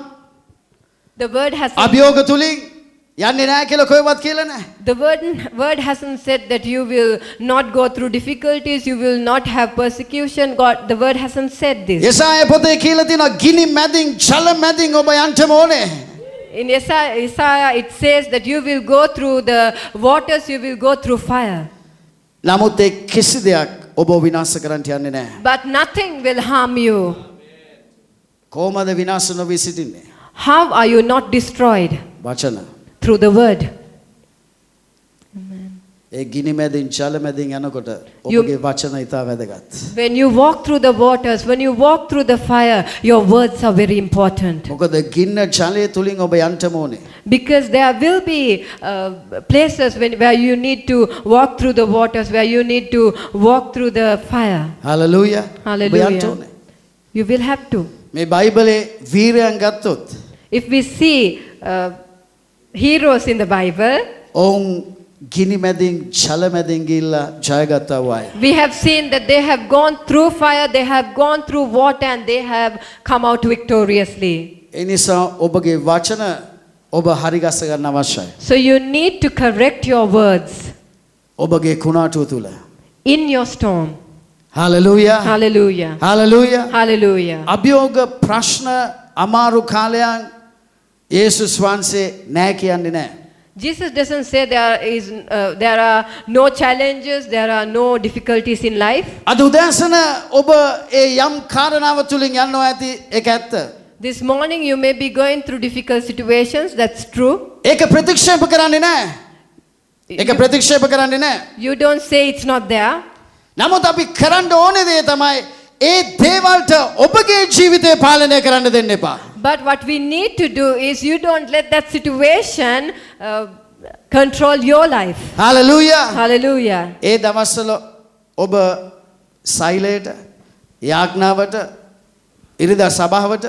The word has අභියෝග තුලින් යන්නේ නැහැ කියලා කොයිවත් කියලා නැහැ. the word, word hasn't said that you will not go through difficulties, you will not have persecution. God, the word hasn't said this. යෙසාය පොතේ කියලා තියෙනවා ගිනි මැදින් ජල මැදින් ඔබ යන්නම ඕනේ. In Isaiah, Isaiah, it says that you will go through the waters, you will go through fire. නමුත් ඒ කිසි දෙයක් ඔබ විනාශ කරන්න යන්නේ නැහැ. But nothing will harm you. කොහොමද විනාශ නොවී සිටින්නේ? How are you not destroyed? වචන. Through the word. ඒ ගිනි මැදින් ජල මැදින් යනකොට You- ඔබගේ වචන ඉතා වැදගත්. When you walk through the waters, when you walk through the fire, your words are very important. මොකද ගින්න ජලය තුලින් ඔබ යන්නම ඕනේ. Because there will be uh, places when, where you need to walk through the waters, where you need to walk through the fire. Hallelujah. ඔබ යන්න Hallelujah. ඕනේ. You will have to. මේ බයිබලේ වීරයන් ගත්තොත් If we see uh, heroes in the Bible, ඔවුන් ගිනි මැදින් ජල මැදින් ගිහිල්ලා ජයගත්තා වයි. we have seen that they have gone through fire, they have gone through water, and they have come out victoriously. ඒ නිසා ඔබගේ වචන ඔබ හරි ගස්ස ගන්න අවශ්‍යයි. So you need to correct your words ඔබගේ කුණාටුව තුල. in your storm. Hallelujah. Hallelujah. Hallelujah. Hallelujah. අභියෝග ප්‍රශ්න අමාරු කාලයන් යේසුස් වහන්සේ නැහැ කියන්නේ නැහැ. Jesus doesn't say there is uh, there are no challenges, there are no difficulties in life. අද උදෑසන ඔබ ඒ යම් කාරණාව තුලින් යනවා ඇති ඒක ඇත්ත. This morning you may be going through difficult situations, that's true. ඒක ප්‍රතික්ෂේප කරන්නේ නැහැ. ඒක You, ප්‍රතික්ෂේප කරන්නේ නැහැ. you don't say it's not there. නමුත් අපි කරන්න ඕනේ දේ තමයි ඒ දේවල්ට ඔබගේ ජීවිතේ පාලනය කරන්න දෙන්න එපා. But what we need to do is you don't let that situation uh, control your life. Hallelujah. Hallelujah. ඒ දවස්වල ඔබ සෛලයට යාඥාවට ඉරිදා සභාවට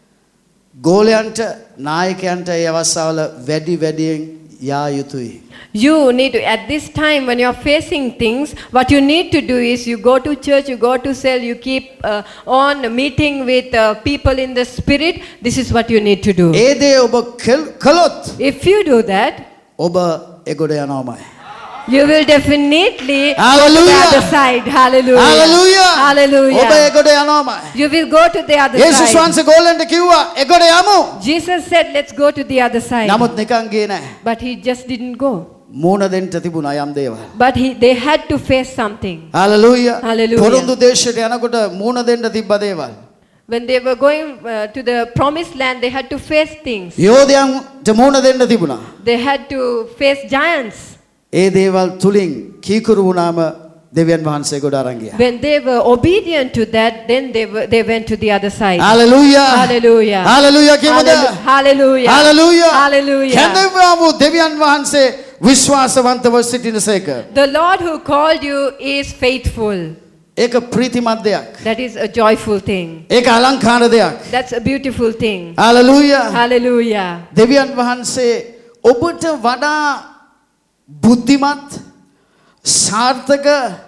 ගෝලයන්ට නායකයන්ට ඒ අවස්ථාවල වැඩි වැඩියෙන් යා යුතුයි. You need to, at this time when you're facing things, what you need to do is you go to church, you go to cell, you keep uh, on meeting with uh, people in the spirit. This is what you need to do. ඒ දේ ඔබ කෙල්- කළොත් If you do that, ඔබ එගොඩ යනවාමයි. you will definitely go to the Hallelujah. other side. Hallelujah. Hallelujah. Hallelujah. ඔබ එගොඩ යනවාමයි. You will go to the other යේසුස් side. වහන්සේ ගෝලයන්ට කිව්වා එගොඩ යමු. Jesus said, let's go to the other side. නමුත් නිකන් ගියේ නැහැ. But he just didn't go. මූණ දෙන්න තිබුණා යම් දේවල්. But he, they had to face something. Hallelujah. Hallelujah. පොරොන්දු දේශයට යනකොට මූණ දෙන්න තිබ්බ දේවල්. When they were going uh, to the promised land, they had to face things. යෝධයන්ට මූණ දෙන්න තිබුණා. They had to face giants. ඒ දේවල් තුලින් කීකරු වුණාම දෙවියන් වහන්සේ ගොඩ අරන් ගියා. When they were obedient to that, then they were, they went to the other side. Hallelujah. Hallelujah. Hallelujah කියමුද? Hallelujah. Hallelujah. Hallelujah. කැඳවමු දෙවියන් වහන්සේ විශ්වාසවන්තව සිටිනසේක. The Lord who called you is faithful. ඒක ප්‍රීතිමත් දෙයක්. That is a joyful thing. ඒක අලංකාර දෙයක්. That's a beautiful thing. Hallelujah. Hallelujah. දෙවියන් වහන්සේ ඔබට වඩා බුද්ධිමත් සාර්ථක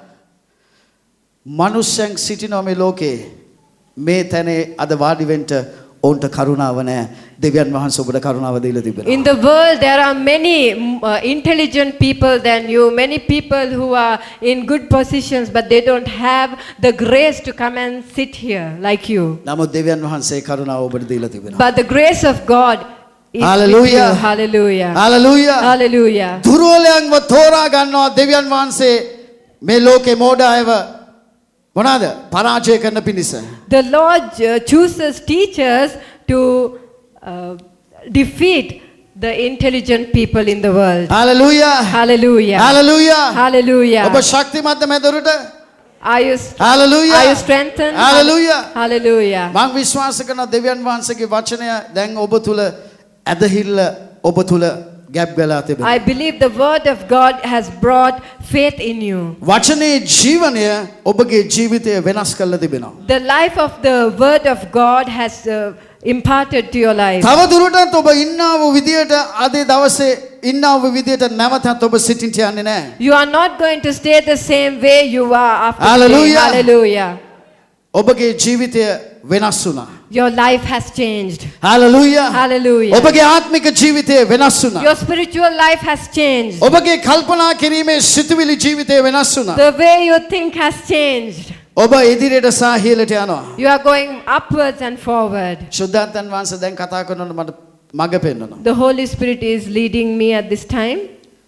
මනුෂ්‍යයන් සිටිනවා මේ ලෝකේ. මේ තැනේ අද වාඩි වෙන්න ඔවුන්ට කරුණාව නැහැ. දෙවියන් වහන්සේ ඔබට කරුණාව දීලා තිබෙනවා. In the world there are many uh, intelligent people than you, many people who are in good positions but they don't have the grace to come and sit here like you. නමුත් දෙවියන් වහන්සේ කරුණාව ඔබට දීලා තිබෙනවා. But the grace of God is Hallelujah. with you. Hallelujah. Hallelujah. Hallelujah. දුර්වලයන්ව තෝරා ගන්නවා දෙවියන් වහන්සේ මේ ලෝකේ මෝඩ අයව මොනවාද පරාජය කරන්න පිණිස. The Lord uh, chooses teachers to uh, defeat the intelligent people in the world. Hallelujah. Hallelujah. Hallelujah. Hallelujah. ඔබ ශක්තිමත්ද මෙදොරට? Are you, Hallelujah. are you strengthened? Hallelujah. Hallelujah. මම විශ්වාස කරන දෙවියන් වහන්සේගේ වචනය දැන් ඔබ තුල ඇදහිල්ල ඔබ තුල ගැප් වෙලා තිබෙනවා. I believe the word of God has brought faith in you. වචනේ ජීවනය ඔබගේ ජීවිතය වෙනස් කරලා තිබෙනවා. The life of the word of God has uh, imparted to your life. තව දුරටත් ඔබ ඉන්නා වූ විදියට අද දවසේ ඉන්නා වූ විදියට නැවතත් ඔබ සිටින්න යන්නේ නැහැ. You are not going to stay the same way you are after Hallelujah. today. Hallelujah. ඔබගේ ජීවිතය වෙනස් වුණා. Your life has changed. Hallelujah. Hallelujah. ඔබගේ ආත්මික ජීවිතය වෙනස් වුණා. Your spiritual life has changed. ඔබගේ කල්පනා කිරීමේ සිතුවිලි ජීවිතය වෙනස් වුණා. The way you think has changed. ඔබ ඉදිරියට සහ ඉහළට යනවා. You are going upwards and forward. සුද්ධාන්තන් වහන්සේ දැන් කතා කරනකොට මට මඟ පෙන්වනවා. The Holy Spirit is leading me at this time.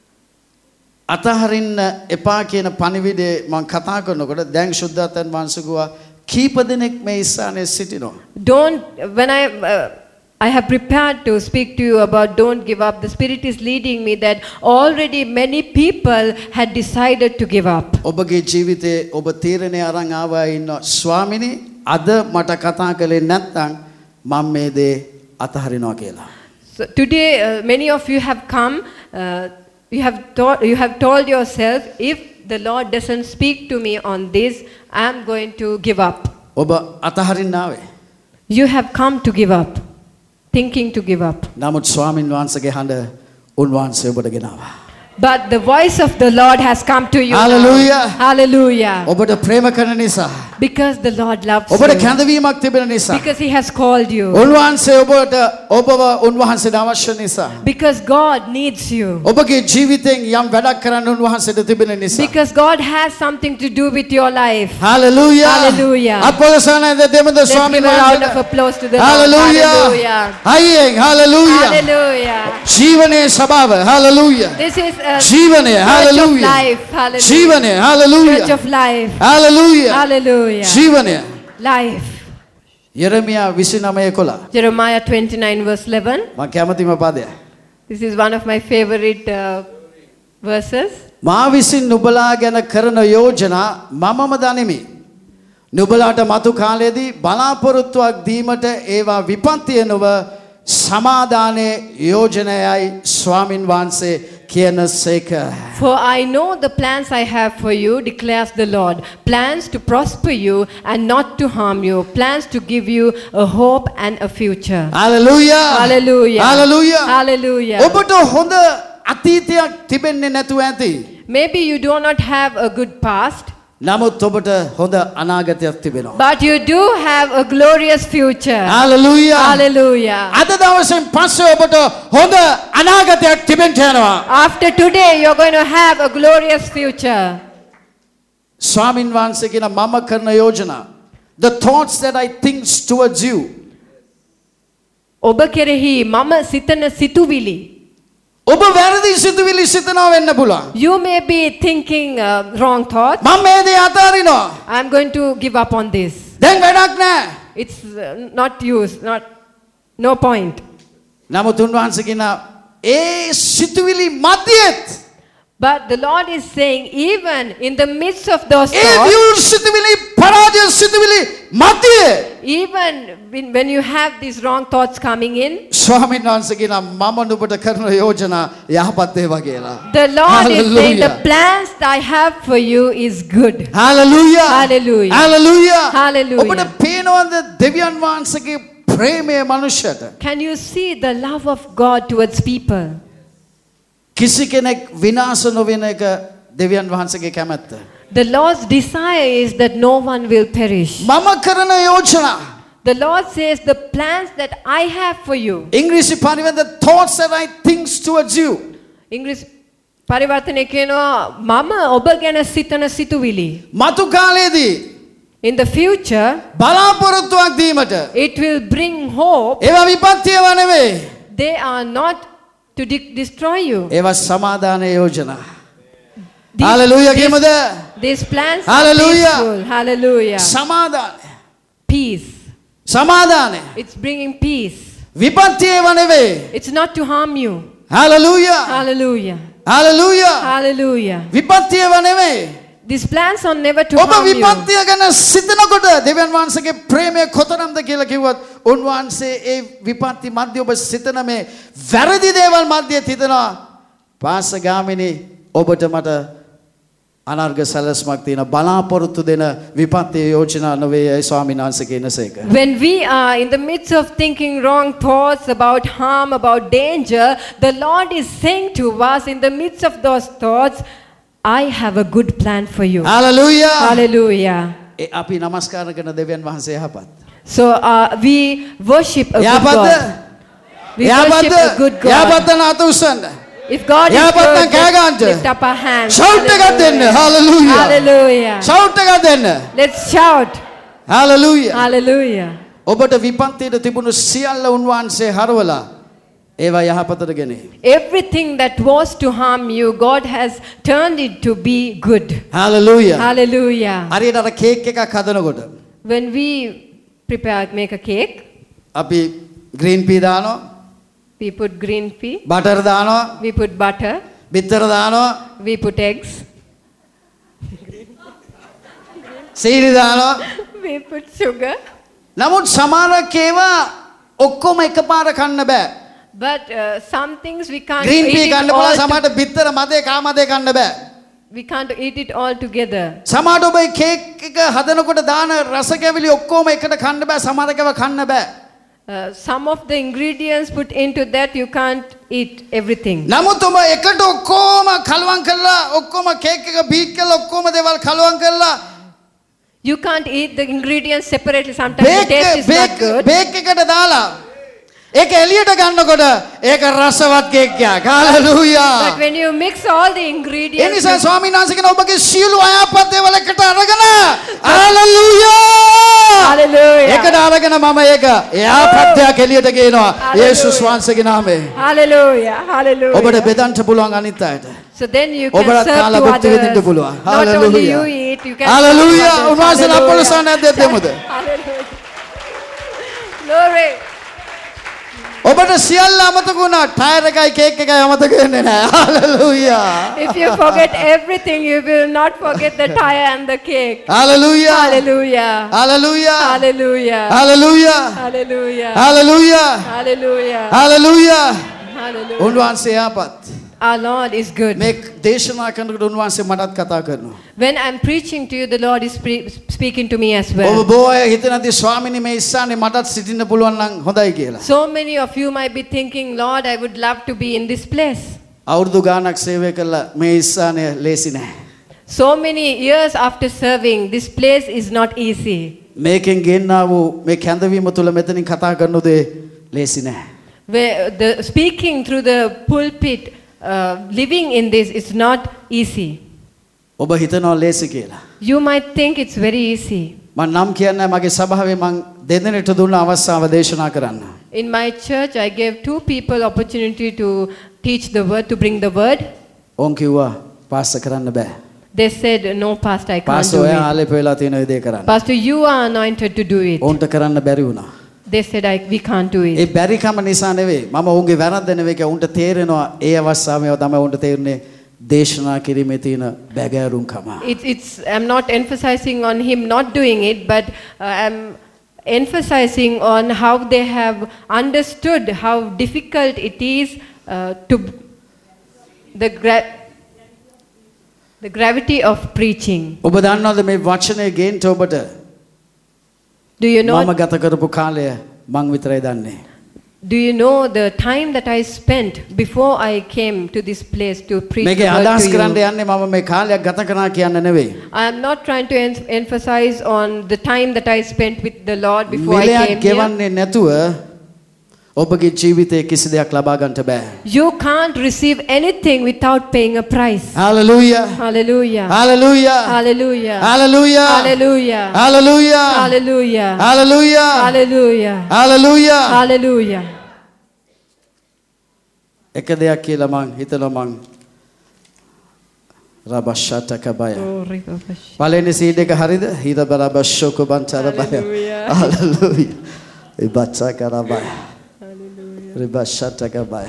අතහරින්න එපා කියන පණිවිඩේ මම කතා කරනකොට දැන් සුද්ධාන්තන් වහන්සේ ගුවා කීප දෙනෙක් මේ ඉස්සානේ සිටිනවා. Don't, when I uh, I have prepared to speak to you about don't give up. The Spirit is leading me that already many people had decided to give up. ඔබගේ ජීවිතේ ඔබ තීරණය අරන් ආවා ඉන්න ස්වාමිනේ අද මට කතා කළේ නැත්නම් මම මේ දේ අතහරිනවා කියලා. So today uh, many of you have come, uh, you have told, you have told yourself, if the Lord doesn't speak to me on this, I am going to give up. ඔබ අතහරින්න ආවේ. You have come to give up, thinking to give up. නමුත් ස්වාමින් වහන්සේගේ හඬ උන්වහන්සේ ඔබට ගෙනාවා. But the voice of the Lord has come to you. Hallelujah. Now. Hallelujah. ඔබට ප්‍රේම කරන නිසා. Because the Lord loves ඔබට you. කැඳවීමක් තිබෙන නිසා. Because He has called you. උන්වහන්සේ ඔබට ඔබව උන්වහන්සේට අවශ්‍ය නිසා. Because God needs you. ඔබගේ ජීවිතෙන් යම් වැඩක් කරන්න උන්වහන්සේට තිබෙන නිසා. Because God has something to do with your life. Hallelujah. Hallelujah. අපොලසන දෙමෙද Let's ස්වාමීන් give a round of වහන්සේට. applause to the Lord. Hallelujah. Hallelujah. අයියෙන් hallelujah. Hallelujah. ජීවනයේ ස්වභාව. Hallelujah. This is a ජීවනය. church of Hallelujah. life. Hallelujah. ජීවනය. Hallelujah. Church of life. Hallelujah. Hallelujah. ජීවනය. Life. යෙරමියා විසිනමය එකොළහ. Jeremiah twenty-nine verse eleven. මම කැමතිම පදය. This is one of my favorite uh, verses. මා විසින් නුඹලා ගැන කරන යෝජනා මමම දනිමි. නුඹලාට මතු කාලයේදී බලාපොරොත්තුවක් දීමට ඒවා විපත්තිය නොව සමාදානයේ යෝජනයයි ස්වාමින් වහන්සේ කියනසේක. For I know the plans I have for you, declares the Lord. Plans to prosper you and not to harm you. Plans to give you a hope and a future. Hallelujah. Hallelujah. Hallelujah. Hallelujah. ඔබට හොඳ අතීතයක් තිබෙන්නේ නැතුව ඇති. Maybe you do not have a good past, නමුත් ඔබට හොඳ අනාගතයක් තිබෙනවා. but you do have a glorious future. Hallelujah. Hallelujah. අද දවසෙන් පස්සේ ඔබට හොඳ අනාගතයක් තිබෙන්න යනවා. After today, you're going to have a glorious future. ස්වාමින් වහන්සේ කියන මම කරන යෝජනා. The thoughts that I think towards you. ඔබ කෙරෙහි මම සිතන සිතුවිලි. ඔබ වැරදි සිතුවිලි සිතනවා වෙන්න පුළුවන්. You may be thinking uh, wrong thoughts. මම මේ දේ අතාරිනවා. I'm going to give up on this. දැන් වැඩක් නැහැ. It's uh, not use, not no point. නමුත් උන්වහන්සේ කියන ඒ සිතුවිලි මැදියෙත් But the Lord is saying, even in the midst of those A thoughts, විවෘත සිතුවිලි පරාජය සිතුවිලි මැදියේ even when, when you have these wrong thoughts coming in, ස්වාමීන් වහන්සේ කියනවා මම නුඹට කරන යෝජනා යහපත් ඒවා කියලා. the Lord is saying, the Hallelujah. plans that I have for you is good. Hallelujah. Hallelujah. Hallelujah. Hallelujah. ඔබට පේනවද දෙවියන් වහන්සේගේ ප්‍රේමය මනුෂ්‍යයට? Can you see the love of God towards people? කිසි කෙනෙක් විනාශ නොවන එක දෙවියන් වහන්සේගේ කැමැත්ත. The Lord's desire is that no one will perish. මම කරන යෝජනා The Lord says, the plans that I have for you. ඉංග්‍රීසි පරිවෙන් the thoughts that I think towards you. English පරිවර්තනය කියනවා මම ඔබ ගැන සිතන සිතුවිලි. මතු කාලයේදී In the future, බලාපොරොත්තුවක් දීමට it will bring hope. ඒවා විපත්තියව නෙවෙයි. They are not to de- destroy you. ඒවා සමාදාන යෝජනා. These, Hallelujah කියමුද? these plans Hallelujah. are peaceful. Hallelujah. සමාදාන. Peace. සමාදානය. It's bringing peace. විපත්තියව නෙවෙයි. It's not to harm you. Hallelujah. Hallelujah. Hallelujah. Hallelujah. විපත්තියව නෙවෙයි. These plans are never to ඔබ harm you. විපත්තිය ගැන සිතනකොට දෙවියන් වහන්සේගේ ප්‍රේමය කොතරම්ද කියලා කිව්වත් උන්වහන්සේ ඒ විපත්ති මැද්දේ ඔබ සිතන මේ වැරදි දේවල් මැද්දේ තිතනවා පාසගාමිනී ඔබට මට අනර්ග සැලැස්මක් තියෙන බලාපොරොත්තු දෙන විපත්ති යෝජනා නොවේ ඒ ස්වාමීන් වහන්සේ කියනසේක. When we are in the midst of thinking wrong thoughts about harm, about danger, the Lord is saying to us in the midst of those thoughts, I have a good plan for you. Hallelujah. Hallelujah. ඒ අපි නමස්කාර කරන දෙවියන් වහන්සේ යහපත්. So uh, we worship a good යහපත්ද? God. We worship a good God. යහපත් නැත උස්සන්න. If God is යහපත් නම් good, කෑ let's ගන්නට. lift up our hands. Shout එකක් දෙන්න. Hallelujah. Hallelujah. Shout එකක් දෙන්න. Let's shout. Hallelujah. Hallelujah. ඔබට විපත්තියට තිබුණු සියල්ල උන්වහන්සේ හරවලා ඒවා යහපතට ගෙනේ. Everything that was to harm you, God has turned it to be good. Hallelujah. Hallelujah. හරියට අර කේක් එකක් හදනකොට When we prepare, make a cake, අපි green pea දානවා, we put green pea, butter දානවා, we put butter, බිත්තර දානවා, we put eggs, සීනි දානවා. we put sugar. නමුත් සමහරක් ඒවා ඔක්කොම එකපාර කන්න බෑ. But uh, some things we can't green eat pea it කන්න all පුළුවන් to- සමහරට බිත්තර මදේ කා මදේ කන්න බෑ. we can't eat it all together. සමහරට ඔබ ඒ කේක් එක හදනකොට දාන රස කැවිලි ඔක්කොම එකට කන්න බෑ සමහරකව කන්න බෑ. Uh, some of the ingredients put into that, you can't eat everything. නමුත් ඔබ එකට ඔක්කොම කලවම් කරලා ඔක්කොම කේක් එක බීට් කරලා ඔක්කොම දේවල් කලවම් කරලා You can't eat the ingredients separately. Sometimes the bake taste is not bake good. Bake එකට දාලා ඒක එළියට ගන්නකොට ඒක රසවත් කේක් එකක්. Hallelujah. But when you mix all the ඒ ingredients, නිසා ස්වාමීන් වහන්සේ කියන ඔබගේ සියලු අයහපත් දේවල් එකට අරගෙන හalleluya. Hallelujah. එකට අරගෙන මම ඒක යහපත්යක් එළියට ගේනවා. යේසුස් වහන්සේගේ නාමයෙන්. Hallelujah. Hallelujah. ඔබට බෙදන්න පුළුවන් අනිත් අයට. So then you can ඔබට serve කාලා to භුක්ති විඳින්න others. පුළුවන්. Not only Hallelujah. you eat, you can Hallelujah. serve others. උන්වහන්සේ Hallelujah. අපොලසන දෙමුද? Hallelujah. Glory. ඔබට සියල්ල අමතක වුණා. ටයර් එකයි කේක් එකයි අමතක වෙන්නේ නැහැ. Hallelujah. If you forget everything, you will not forget the tire and the cake. Hallelujah. Hallelujah. Hallelujah. Hallelujah. Hallelujah. Hallelujah. Hallelujah. Hallelujah. Hallelujah. Hallelujah. උන්වහන්සේ යහපත්. Our Lord is good. මේ දේශනා කරනකොට උන්වහන්සේ මටත් කතා කරනවා. When I'm preaching to you, the Lord is pre- speaking to me as ඔබ well. බොහෝ අය හිතනදී ස්වාමීනි මේ ඉස්සන්නේ මටත් සිටින්න පුළුවන් නම් හොඳයි කියලා. So many of you might be thinking, Lord, I would love to be in this place. අවුරුදු ගාණක් සේවය කළා මේ ඉස්සන්නේ ලේසි නැහැ. So many years after serving, this place is not easy. මේකෙන් ගෙන්නා වූ මේ කැඳවීම තුළ මෙතනින් කතා කරන දේ ලේසි නැහැ. Where the speaking through the pulpit, uh, living in this is not easy. ඔබ හිතනවා ලේසි කියලා. You might think it's very easy. මම නම් කියන්නේ මගේ සභාවේ මම දෙදෙනෙකුට දුන්න අවස්ථාව දේශනා කරන්න. In my church, I gave two people opportunity to teach the word, to bring the word. ඕන් කිව්වා පාස්ටර් කරන්න බෑ. They said, no, Pastor, I can't pastor do ඔයා it. ආලේප වෙලා තියෙන දේ කරන්න. Pastor, you are anointed to do it. ඕන්ට කරන්න බැරි වුණා. They said, I, we can't do A it. බැරිකම නිසා නෙවෙයි. මම ඔවුන්ගේ වැරද්ද නෙවෙයි. උන්ට තේරෙනවා ඒ අවස්ථාවේ තමයි උන්ට තේරුනේ දේශනා කිරීමේ තියෙන බැගෑරුම්කම. It's, it's, I'm not emphasizing on him not doing it, but uh, I'm emphasizing on how they have understood how difficult it is uh, to the, gra- the gravity of preaching. ඔබ දන්නවද මේ වචනේ ගේන්න ඔබට Do you know? මම ගත කරපු කාලය මං විතරයි දන්නේ. Do you know the time that I spent before I came to this place to preach මේකේ the word අදහස් to කරන්න you? යන්නේ මම මේ කාලයක් ගත කරා කියන්න නෙවෙයි. I am not trying to em- emphasize on the time that I spent with the Lord before I මිලයක් came here. ගෙවන්නේ නැතුව ඔබගේ ජීවිතේ කිසි දෙයක් ලබා ගන්නට බෑ. You can't receive anything without paying a price. Hallelujah. Hallelujah. Hallelujah. Hallelujah. Hallelujah. Hallelujah. Hallelujah. Hallelujah. Hallelujah. Hallelujah. Hallelujah. Hallelujah. එක දෙයක් කියලා මං හිතනවා මං රබෂටකබය. Glory to God. පළවෙනි සීඩ් එක හරිද? හිර බරබෂෝක බන්තරබය. Hallelujah. Hallelujah. ඉබච්චකරබය. Hallelujah. රබෂටකබය.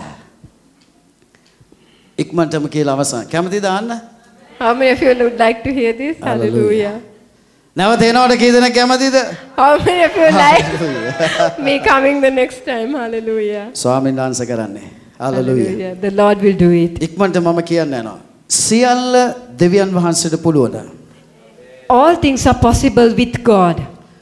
ඉක්මනටම කියලා අවසන්. කැමතිද අහන්න? How many of you would like to hear this? Hallelujah. Hallelujah. නැවත එනවට කී දෙනෙක් කැමතිද? How many of you like me coming the next time? Hallelujah. ස්වාමීන් වහන්සේ කරන්නේ. Hallelujah. The Lord will do it. ඉක්මනට මම කියන්න යනවා. සියල්ල දෙවියන් වහන්සේට පුළුවන්. All things are possible with God.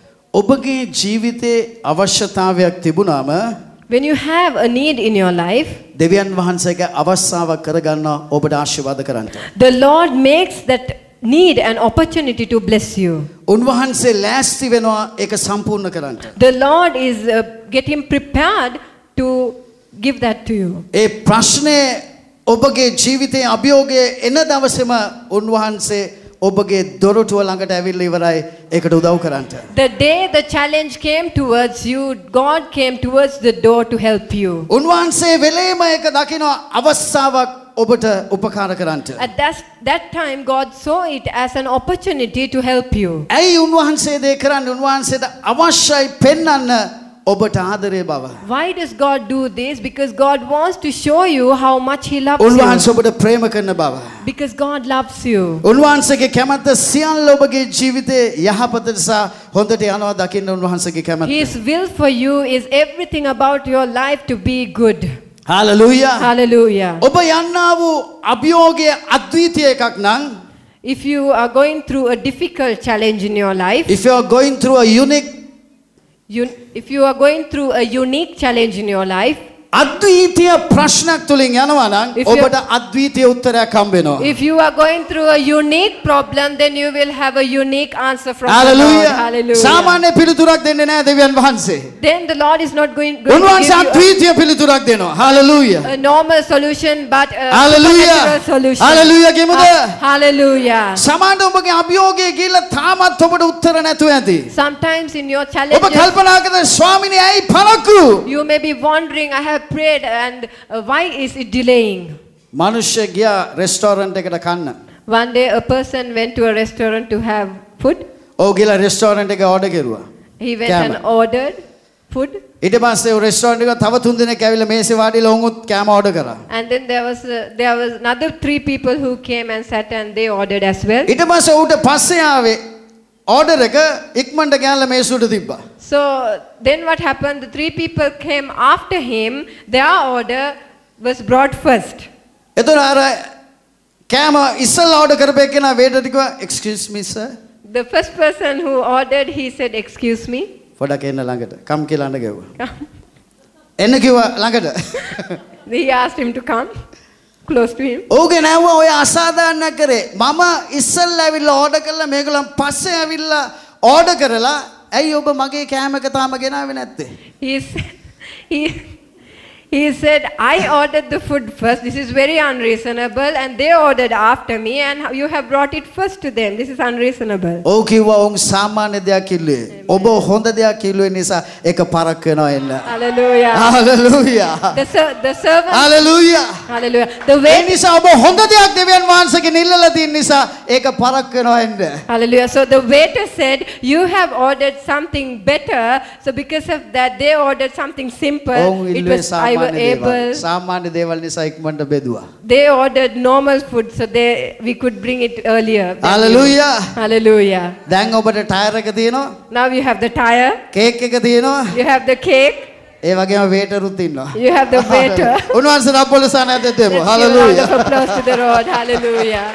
ඔබගේ ජීවිතේ අවශ්‍යතාවයක් තිබුණාම When you have a need in your life, දෙවියන් වහන්සේගේ අවස්ථාවක් කරගන්න ඔබට ආශිර්වාද කරන්න. the Lord makes that need an opportunity to bless you. උන්වහන්සේ ලෑස්ති වෙනවා ඒක සම්පූර්ණ කරන්න. The Lord is uh, getting prepared to give that to you. ඒ ප්‍රශ්නේ ඔබගේ ජීවිතේ අභියෝගයේ එන දවසේම උන්වහන්සේ ඔබගේ දොරටුව ළඟට ඇවිල්ලා ඉවරයි ඒකට උදව් කරන්න. The day the challenge came towards you, God came towards the door to help you. උන්වහන්සේ වෙලේම ඒක දකින්න අවස්ථාවක් ඔබට උපකාර කරන්න. At that, that time, God saw it as an opportunity to help you. ඇයි උන්වහන්සේ දේ කරන්නේ? උන්වහන්සේට අවශ්‍යයි පෙන්වන්න ඔබට ආදරේ බව. Why does God do this? Because God wants to show you how much He loves උන්වහන්සේ you. ඔබට ප්‍රේම කරන බව. Because God loves you. උන්වහන්සේගේ කැමැත්ත සියල්ල ඔබගේ ජීවිතේ යහපතට සහ හොඳට යනවා දකින්න උන්වහන්සේගේ කැමැත්ත. His will for you is everything about your life to be good. Hallelujah. Hallelujah. ඔබ යන්නා වූ අභියෝගයේ අද්විතීය එකක් නම් If you are going through a difficult challenge in your life, if you are going through a unique you, if you are going through a unique challenge in your life, අද්විතීය ප්‍රශ්නක් තුලින් යනවා නම් If you- ඔබට අද්විතීය උත්තරයක් හම්බ වෙනවා. if you are going through a unique problem, then you will have a unique answer from the Lord. Hallelujah. Hallelujah. සාමාන්‍ය පිළිතුරක් දෙන්නේ නැහැ දෙවියන් වහන්සේ. Then the Lord is not going, going to උන්වහන්සේ give you අද්විතීය පිළිතුරක් දෙනවා. Hallelujah. a, a normal solution, but a Hallelujah. supernatural solution. Hallelujah කියමුද? Ha- Hallelujah. සමහරවිට ඔබගේ අභියෝගයේ ගිහිල්ලා තාමත් ඔබට උත්තර නැතුව ඇති. Sometimes in your ඔබ challenges, කල්පනා කරන ස්වාමිනේ ඇයි පරක්කු? you may be wondering, I have prayed, and uh, why is it delaying? මිනිස්සු ගියා රෙස්ටෝරන්ට් එකට කන්න. One day a person went to a restaurant to have food. ඔව් ගිහලා රෙස්ටෝරන්ට් එක ඕඩර් කෙරුවා. He went Kama. and ordered food. ඊට පස්සේ ඔය රෙස්ටෝරන්ට් එක තව තුන් දෙනෙක් ඇවිල්ලා මේසේ වාඩිලා උන්වත් කෑම ඕඩර් කරා. And then there was uh, there was another three people who came and sat and they ordered as well. ඊට පස්සේ ඌට පස්සේ ආවේ ඕඩර් එක ඉක්මනට ගෑනලා මේසුවට තිබ්බා. So then what happened? The three people came after him. Their order was brought first. එතන අර කෑම ඉස්සෙල්ලා ඕඩර් කරපු එකනා වේටර් කිව්වා excuse me sir The first person who ordered, he said, "Excuse me." පොඩක් එන්න ළඟට කම් කියලා අඬ ගැව්වා. එන්න කිව්වා ළඟට. He asked him to come close to him. ඕකේ නැවුවා ඔය අසාධාරණයක් කරේ. මම ඉස්සෙල්ලා ඇවිල්ලා ඕඩර් කළා මේගොල්ලන් පස්සේ ඇවිල්ලා ඕඩර් කරලා ඇයි ඔබ මගේ කෑම එක තාම ගෙනාවේ නැත්තේ? He said, he, he said, I ordered the food first. This is very unreasonable. And they ordered after me. And you have brought it first to them. This is unreasonable. ඔව් කිව්වා උන් සාමාන්‍ය දෙයක් කිව්වේ. ඔබ හොඳ දෙයක් කිව්වේ නිසා ඒක පරක් වෙනවා එන්න. Hallelujah. Hallelujah. The, ser- the servant. Hallelujah. Hallelujah. The A way. නිසා ඔබ හොඳ දෙයක් දෙවියන් වහන්සේගෙන් ඉල්ලලා තියෙන නිසා ඒක පරක් වෙනවා එන්න. Hallelujah. So the waiter said, you have ordered something better. So because of that, they ordered something simple. ඔවුන් It ඉල්ලුවේ was, I සාමාන්‍ය දේවල්. able. සාමාන්‍ය දේවල් නිසා ඉක්මනට බෙදුවා. They ordered normal food so they we could bring it earlier. than Hallelujah. you. Hallelujah. දැන් ඔබට tyre එක තියෙනවා. Now you have the tire, cake එක තියෙනවා. you have the cake, ඒ වගේම වේටරුත් ඉන්නවා. you have the waiter. උන්වහන්සේට අපොලසානයක් දෙමු. Let's give a round Hallelujah. of applause to the Lord. Hallelujah.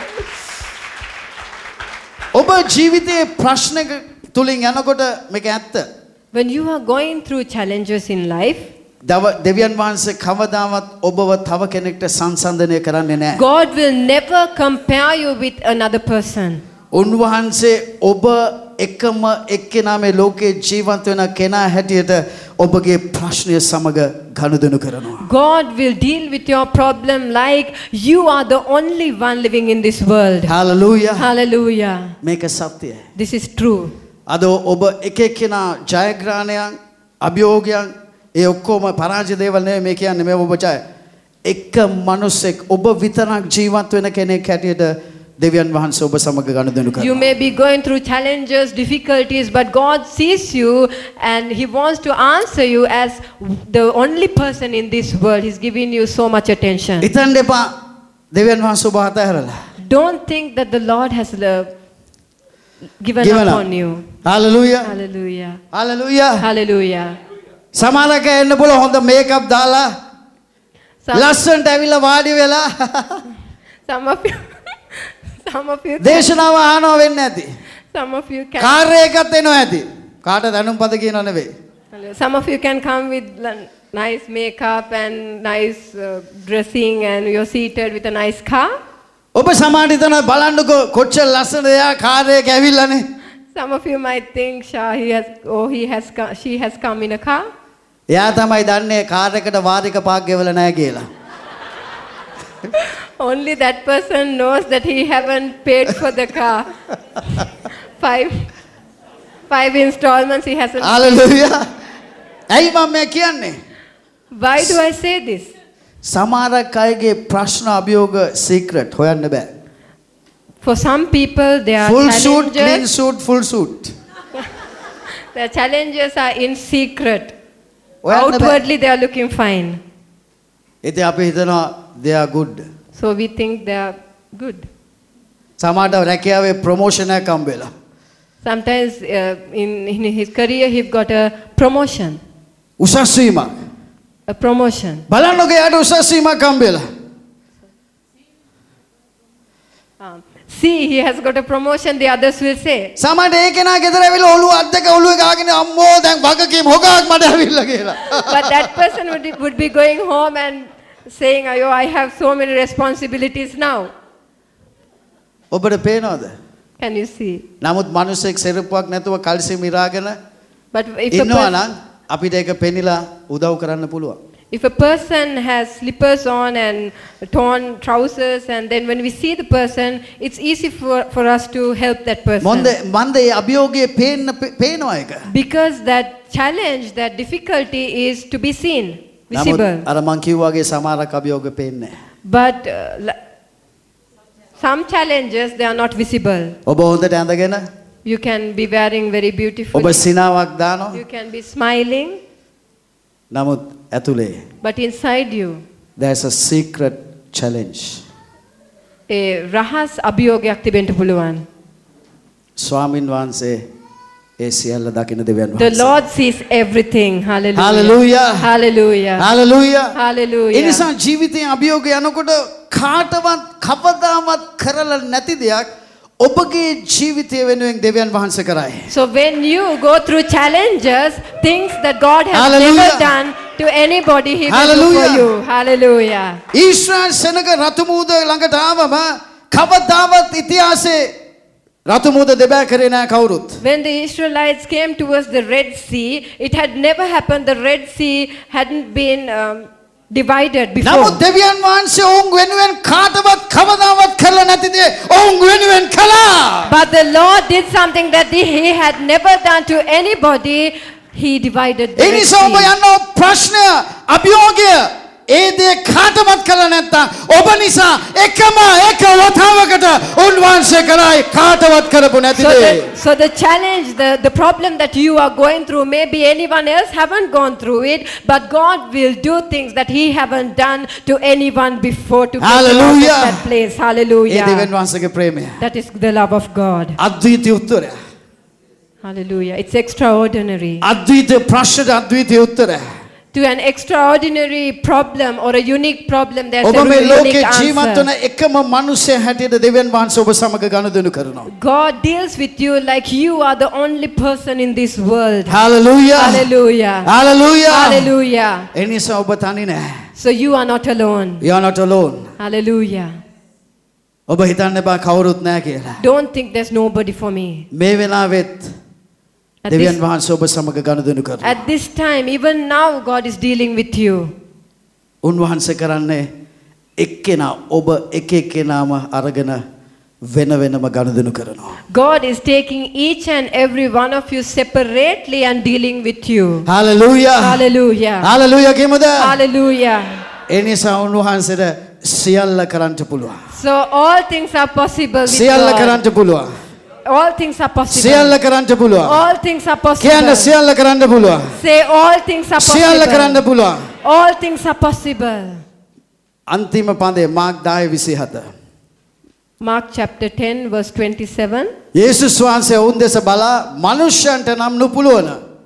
ඔබ ජීවිතයේ ප්‍රශ්නක තුලින් යනකොට මේක ඇත්ත. When you are going through challenges in life, දව- දෙවියන් වහන්සේ කවදාවත් ඔබව තව කෙනෙක්ට සංසන්දනය කරන්නේ නැහැ. God will never compare you with another person. උන්වහන්සේ ඔබ එකම එක්කෙනා මේ ලෝකේ ජීවන්ත වෙන කෙනා හැටියට ඔබගේ ප්‍රශ්නය සමග ගනුදෙනු කරනවා. God will deal with your problem like you are the only one living in this world. Hallelujah. Hallelujah. මේක සත්‍යයි. This is true. අද ඔබ එක එක්කෙනා ජයග්‍රහණයන් අභියෝගයන් ඒ ඔක්කොම පරාජය දේවල් නෙවෙයි මේ කියන්නේ මේ ඔබ ජය. එක මිනිසෙක් ඔබ විතරක් ජීවත් වෙන කෙනෙක් හැටියට දෙවියන් වහන්සේ ඔබ සමග ගනුදෙනු You කරනවා. may be going through challenges, difficulties, but God sees you and He wants to answer you as the only person in this world. He's giving you so much attention. හිතන්න එපා දෙවියන් වහන්සේ ඔබ අතහැරලා. Don't think that the Lord has uh, given Given up up. on you. Hallelujah. Hallelujah. Hallelujah. Hallelujah. සමහරක එන්න පුළුවන් හොඳ makeup දාලා Some, ලස්සනට ඇවිල්ලා වාඩි වෙලා some of you, some of you, can, දේශනාව අහනවා වෙන්නේ නැති. some of you can, කාර්ය එකත් එනවා ඇති. කාට දැනුම් පද කියනව නෙවෙයි. some of you can come with l- nice makeup and nice uh, dressing, and you're seated with a nice car. ඔබ සමහර හිතනවා බලන්නකෝ කොච්චර ලස්සනද එයා කාර්ය එක ඇවිල්ලානේ. Some of you might think, Shah, he has, oh, he has, co- she has come in a car. එයා තමයි දන්නේ කාර් එකට වාරික පාක් ගෙවලා නැහැ කියලා. Only that person knows that he haven't paid for the car. five, five installments he hasn't. Hallelujah. ඇයි මම මේ කියන්නේ? Why do I say this? සමහර අයගේ ප්‍රශ්න අභියෝග සීක්‍රට් හොයන්න බෑ. For some people, their Full suit, clean challenges, suit, full suit. their challenges are in secret. හොයන්න බෑ. Outwardly, they are looking fine. ඉතින් අපි හිතනවා they are good. So we think they are good. සමහරට රැකියාවේ promotion එකක් හම්බෙලා. Sometimes uh, in, in his career, he got a promotion. උසස් වීමක්. A promotion. බලන්නකෝ යාට උසස් වීමක් හම්බෙලා. Um, see, he has got a promotion, the others will say. සමහරට ඒ කෙනා ගෙදර ඇවිල්ලා ඔළුව අත් දෙක ඔළුවේ ගාගෙන අම්මෝ දැන් වගකීම් හොගාක් මට ඇවිල්ලා කියලා. But that person would, would be going home and saying, "Ayo, I have so many responsibilities now." ඔබට පේනවද? Can you see? නමුත් මිනිස්සෙක් සෙරප්පුවක් නැතුව කල්සි මිරාගෙන But if a, ඉන්නවා per- නම් අපිට ඒක පෙනිලා උදව් කරන්න පුළුවන්. if a person has slippers on and torn trousers, and then when we see the person, it's easy for, for us to help that person. මොන්ද මන්ද ඒ අභියෝගයේ පේන්න පේනවා ඒක. Because that challenge, that difficulty is to be seen, නමුත් visible. අර මං කිව්වාගේ සමහරක් අභියෝග පේන්නේ නැහැ. But uh, la- some challenges, they are not visible. ඔබ හොඳට ඇඳගෙන You can be wearing very ඔබ beautifully. සිනාවක් දානවා. You can be smiling, නමුත් ඇතුලේ but inside you, there's a secret challenge. ඒ රහස් අභියෝගයක් තිබෙන්න පුළුවන්. ස්වාමින් වහන්සේ ඒ සියල්ල දකින දෙවියන් The වහන්සේ. Lord sees everything. Hallelujah. Hallelujah. Hallelujah. Hallelujah. Hallelujah. ඒ නිසා ජීවිතයේ අභියෝග යනකොට කාටවත් කවදාවත් කරලා නැති දෙයක් ඔබගේ ජීවිතය වෙනුවෙන් දෙවියන් වහන්සේ කරයි. So when you go through challenges, things that God has Hallelujah. never done to anybody, He will do Hallelujah. for you. Hallelujah. Israel සෙනග රතු මූද ළඟට ආවම කවදාවත් ඉතිහාසයේ රතු මූද දෙබෑ කරේ නැහැ කවුරුත්. When the Israelites came towards the Red Sea, it had never happened. The Red Sea hadn't been um, divided before. නමුත් දෙවියන් වහන්සේ ඔවුන් වෙනුවෙන් කාටවත් කවදාවත් කරලා නැති දේ ඔවුන් වෙනුවෙන් කළා. But the Lord did something that He he had never done to anybody. He divided the A Red නිසා ඔබ Sea. යන ප්‍රශ්න අභියෝගය ඒ දේ කාටවත් කළ නැත්නම් ඔබ නිසා එකම එක වතාවකට උන්වහන්සේ කරයි කාටවත් කරපු නැති So දේ. the, so the challenge, the, the problem that you are going through, maybe anyone else haven't gone through it, but God will do things that He haven't done to anyone before to get you out of Hallelujah. that place. A Hallelujah. දෙවියන් වහන්සේගේ ප්‍රේමය. That is the love of God. අද්විතීය උත්තරය. Hallelujah. It's extraordinary. අද්විතීය ප්‍රශ්නට අද්විතීය උත්තරය. To an extraordinary problem or a unique problem, there's ඔබ a මේ unique ලෝකේ ජීවත් answer. වන එකම මිනිසෙ හැටියට දෙවියන් වහන්සේ ඔබ සමග ගනුදෙනු කරනවා. God deals with you like you are the only person in this world. Hallelujah. Hallelujah. Hallelujah. Hallelujah. ඒ නිසා ඔබ තනි නෑ. So you are not alone. You are not alone. Hallelujah. ඔබ හිතන්න එපා කවුරුත් නෑ කියලා. Don't think there's nobody for me. මේ වෙලාවෙත් At දෙවියන් this, වහන්සේ ඔබ සමග ගනුදෙනු කරනවා. at this time, even now, God is dealing with you. උන්වහන්සේ කරන්නේ එක්කෙනා ඔබ එක එක්කෙනාම අරගෙන වෙන වෙනම ගනුදෙනු කරනවා. God is taking each and every one of you separately and dealing with you. Hallelujah. Hallelujah. Hallelujah කියමුද? Hallelujah. ඒ නිසා උන්වහන්සේට සියල්ල කරන්න පුළුවන්. So all things are possible with සියල්ල God. කරන්න පුළුවන්. All things are possible. සියල්ල කරන්න පුළුවන්. All things are කියන්න possible. සියල්ල කරන්න පුළුවන්. Say all things are සියල්ල කරන්න possible. පුළුවන්. All things are possible. අන්තිම පදේ මාර්ක් දහ විසිහත. Mark chapter ten verse twenty-seven. යේසුස් වහන්සේ ඔවුන් දෙස බලා මනුෂ්‍යයන්ට නම් නුපුළුවන.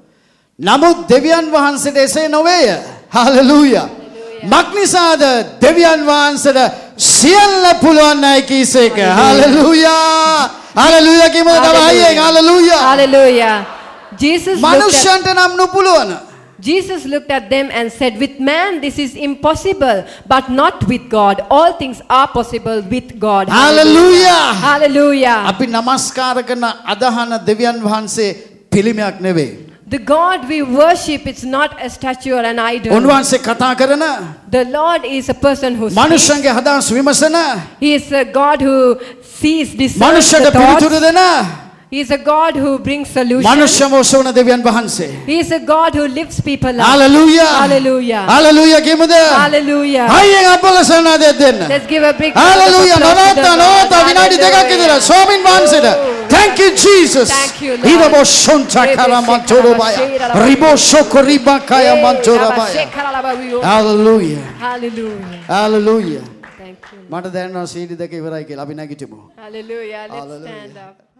නමුත් දෙවියන් වහන්සේට එසේ නොවේය. හalleluya. මක්නිසාද දෙවියන් වහන්සේට සියල්ල පුළුවන් නැයි කීසේක. හalleluya. හalleluya කියමු තව අයියෙන් hallelujah. Hallelujah. Jesus looked at, මනුෂ්‍යයන්ට නම් නුපුළුවන. Jesus looked at them and said, with man this is impossible, but not with God. All things are possible with God. Hallelujah. Hallelujah. අපි නමස්කාර කරන අදහන දෙවියන් වහන්සේ පිළිමයක් නෙවෙයි. The God we worship, it's not a statue or an idol. උන්වහන්සේ කතා කරන The Lord is a person who speaks. මනුෂ්‍යන්ගේ හදාස් විමසන He is a God who sees, discerns මනුෂ්‍යට the පිළිතුරු thoughts. දෙන He is a God who brings solutions. මනුෂ්‍යම ඔසවන දෙවියන් වහන්සේ. He is a God who lifts people up. Hallelujah. Hallelujah. Hallelujah කියමුද? Hallelujah. අයියෙන් අපල සනාදයක් දෙන්න. Let's give a big Hallelujah. round of applause to නවත්ත the Lord. නවත්ත විනාඩි දෙකක් විතර ස්වාමීන් වහන්සේට. Thank you Jesus. Thank you, Lord. ඊවබෝ ෂොන්චා කරමන්තෝරබය. රිබෝ ෂොකරිබා කය මන්තෝරබය. Hallelujah. Hallelujah. Hallelujah. Thank you. මට දැනෙනවා CD දෙක ඉවරයි කියලා අපි නැගිටිමු. Hallelujah. Let's Hallelujah. stand up.